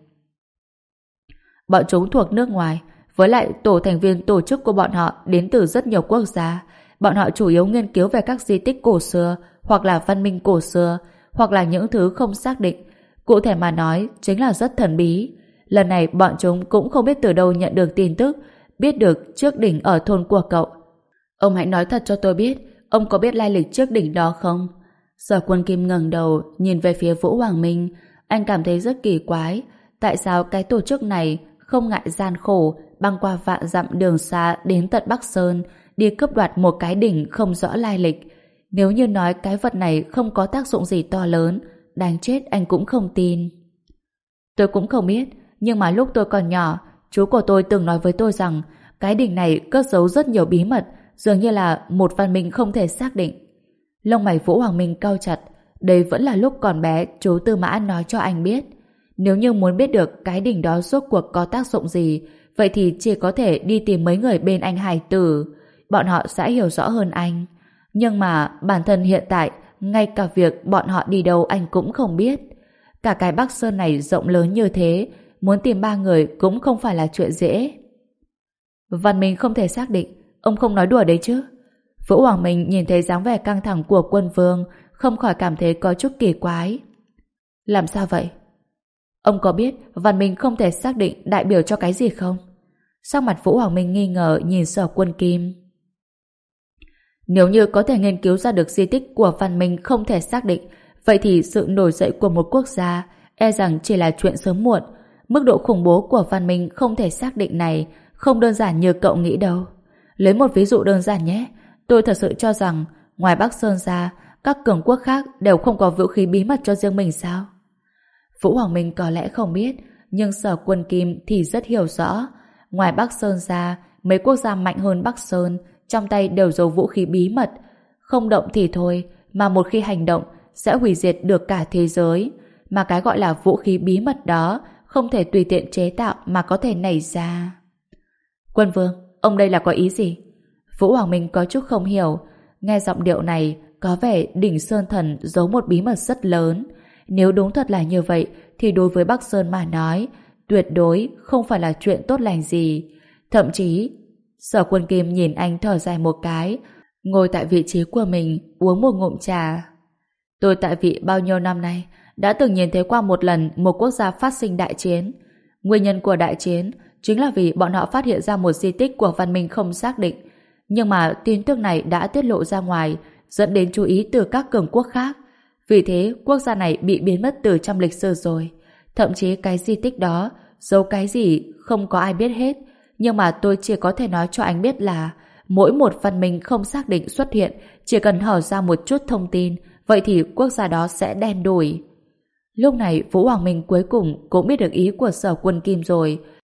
Bọn chúng thuộc nước ngoài, với lại tổ thành viên tổ chức của bọn họ đến từ rất nhiều quốc gia. Bọn họ chủ yếu nghiên cứu về các di tích cổ xưa, hoặc là văn minh cổ xưa, hoặc là những thứ không xác định. Cụ thể mà nói, chính là rất thần bí. Lần này bọn chúng cũng không biết từ đâu nhận được tin tức, biết được trước đỉnh ở thôn của cậu. Ông hãy nói thật cho tôi biết, ông có biết lai lịch trước đỉnh đó không? Sở Quân Kim ngẩng đầu, nhìn về phía Vũ Hoàng Minh. Anh cảm thấy rất kỳ quái. Tại sao cái tổ chức này không ngại gian khổ, băng qua vạn dặm đường xa đến tận Bắc Sơn, đi cướp đoạt một cái đỉnh không rõ lai lịch? Nếu như nói cái vật này không có tác dụng gì to lớn, đáng chết anh cũng không tin. Tôi cũng không biết, nhưng mà lúc tôi còn nhỏ, chú của tôi từng nói với tôi rằng cái đỉnh này cất giấu rất nhiều bí mật, dường như là một văn minh không thể xác định. Lông mày Vũ Hoàng Minh cau chặt. Đây vẫn là lúc còn bé chú Tư Mã nói cho anh biết. Nếu như muốn biết được cái đỉnh đó rốt cuộc có tác dụng gì, vậy thì chỉ có thể đi tìm mấy người bên anh Hải Tử. Bọn họ sẽ hiểu rõ hơn anh. Nhưng mà bản thân hiện tại, ngay cả việc bọn họ đi đâu anh cũng không biết. Cả cái Bắc Sơn này rộng lớn như thế, muốn tìm ba người cũng không phải là chuyện dễ. Văn minh không thể xác định, ông không nói đùa đấy chứ? Vũ Hoàng Minh nhìn thấy dáng vẻ căng thẳng của Quân Vương, không khỏi cảm thấy có chút kỳ quái. Làm sao vậy? Ông có biết văn minh không thể xác định đại biểu cho cái gì không? Sắc mặt Vũ Hoàng Minh nghi ngờ nhìn Sở Quân Kim. Nếu như có thể nghiên cứu ra được di tích của văn minh không thể xác định, vậy thì sự nổi dậy của một quốc gia e rằng chỉ là chuyện sớm muộn. Mức độ khủng bố của văn minh không thể xác định này không đơn giản như cậu nghĩ đâu. Lấy một ví dụ đơn giản nhé. Tôi thật sự cho rằng ngoài Bắc Sơn ra, các cường quốc khác đều không có vũ khí bí mật cho riêng mình sao? Vũ Hoàng Minh có lẽ không biết, nhưng Sở Quân Kim thì rất hiểu rõ. Ngoài Bắc Sơn ra, mấy quốc gia mạnh hơn Bắc Sơn trong tay đều giấu vũ khí bí mật. Không động thì thôi, mà một khi hành động sẽ hủy diệt được cả thế giới. Mà cái gọi là vũ khí bí mật đó không thể tùy tiện chế tạo mà có thể nảy ra. Quân Vương, ông đây là có ý gì? Vũ Hoàng Minh có chút không hiểu. Nghe giọng điệu này có vẻ đỉnh Sơn Thần giấu một bí mật rất lớn. Nếu đúng thật là như vậy thì đối với Bắc Sơn mà nói tuyệt đối không phải là chuyện tốt lành gì. Thậm chí Sở Quân Kim nhìn anh thở dài một cái, ngồi tại vị trí của mình uống một ngụm trà. Tôi tại vị bao nhiêu năm nay đã từng nhìn thấy qua một lần một quốc gia phát sinh đại chiến. Nguyên nhân của đại chiến chính là vì bọn họ phát hiện ra một di tích của văn minh không xác định. Nhưng mà tin tức này đã tiết lộ ra ngoài, dẫn đến chú ý từ các cường quốc khác. Vì thế, quốc gia này bị biến mất từ trong lịch sử rồi. Thậm chí cái di tích đó, giấu cái gì không có ai biết hết. Nhưng mà tôi chỉ có thể nói cho anh biết là mỗi một văn minh không xác định xuất hiện, chỉ cần hở ra một chút thông tin, vậy thì quốc gia đó sẽ đen đủi. Lúc này, Vũ Hoàng Minh cuối cùng cũng biết được ý của Sở Quân Kim rồi.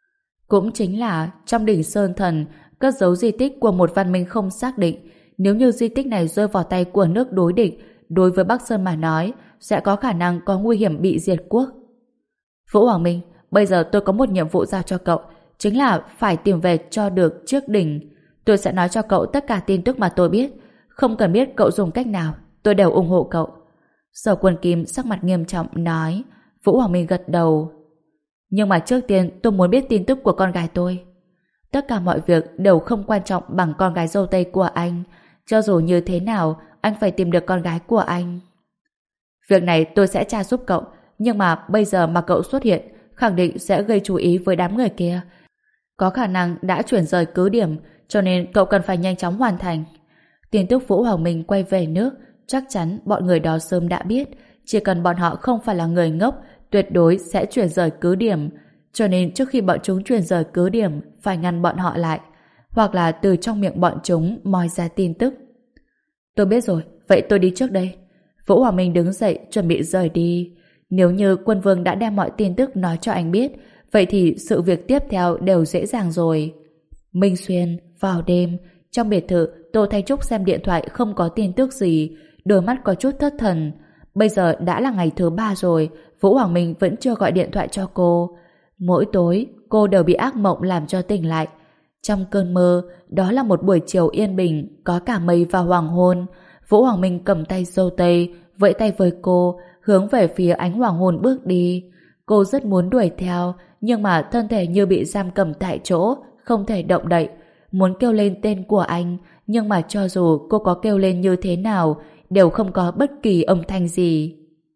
Cũng chính là trong đỉnh Sơn Thần cất giấu di tích của một văn minh không xác định. Nếu như di tích này rơi vào tay của nước đối địch, đối với Bắc Sơn mà nói, sẽ có khả năng có nguy hiểm bị diệt quốc. Vũ Hoàng Minh, bây giờ tôi có một nhiệm vụ giao cho cậu, chính là phải tìm về cho được chiếc đỉnh. Tôi sẽ nói cho cậu tất cả tin tức mà tôi biết. Không cần biết cậu dùng cách nào, tôi đều ủng hộ cậu. Sở Quân Kim sắc mặt nghiêm trọng nói. Vũ Hoàng Minh gật đầu. Nhưng mà trước tiên tôi muốn biết tin tức của con gái tôi. Tất cả mọi việc đều không quan trọng bằng con gái dâu tây của anh. Cho dù như thế nào, anh phải tìm được con gái của anh. Việc này tôi sẽ tra giúp cậu, nhưng mà bây giờ mà cậu xuất hiện, khẳng định sẽ gây chú ý với đám người kia. Có khả năng đã chuyển rời cứ điểm, cho nên cậu cần phải nhanh chóng hoàn thành. Tin tức Vũ Hoàng Minh quay về nước, chắc chắn bọn người đó sớm đã biết. Chỉ cần bọn họ không phải là người ngốc, tuyệt đối sẽ chuyển rời cứ điểm. Cho nên trước khi bọn chúng chuyển rời cứ điểm, phải ngăn bọn họ lại, hoặc là từ trong miệng bọn chúng moi ra tin tức. Tôi biết rồi, vậy tôi đi trước đây. Vũ Hoàng Minh đứng dậy chuẩn bị rời đi. Nếu như Quân Vương đã đem mọi tin tức nói cho anh biết, vậy thì sự việc tiếp theo đều dễ dàng rồi. Minh Xuyên, vào đêm, trong biệt thự, Tô Thanh Trúc xem điện thoại không có tin tức gì, đôi mắt có chút thất thần. Bây giờ đã là ngày thứ ba rồi, Vũ Hoàng Minh vẫn chưa gọi điện thoại cho cô. Mỗi tối, cô đều bị ác mộng làm cho tỉnh lại. Trong cơn mơ, đó là một buổi chiều yên bình, có cả mây và hoàng hôn. Vũ Hoàng Minh cầm tay dâu tây, vẫy tay với cô, hướng về phía ánh hoàng hôn bước đi. Cô rất muốn đuổi theo, nhưng mà thân thể như bị giam cầm tại chỗ, không thể động đậy. Muốn kêu lên tên của anh, nhưng mà cho dù cô có kêu lên như thế nào, đều không có bất kỳ âm thanh gì.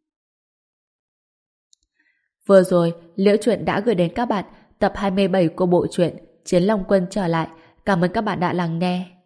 Vừa rồi, Liễu Chuyện đã gửi đến các bạn tập hai mươi bảy của bộ truyện Chiến Long Quân trở lại. Cảm ơn các bạn đã lắng nghe.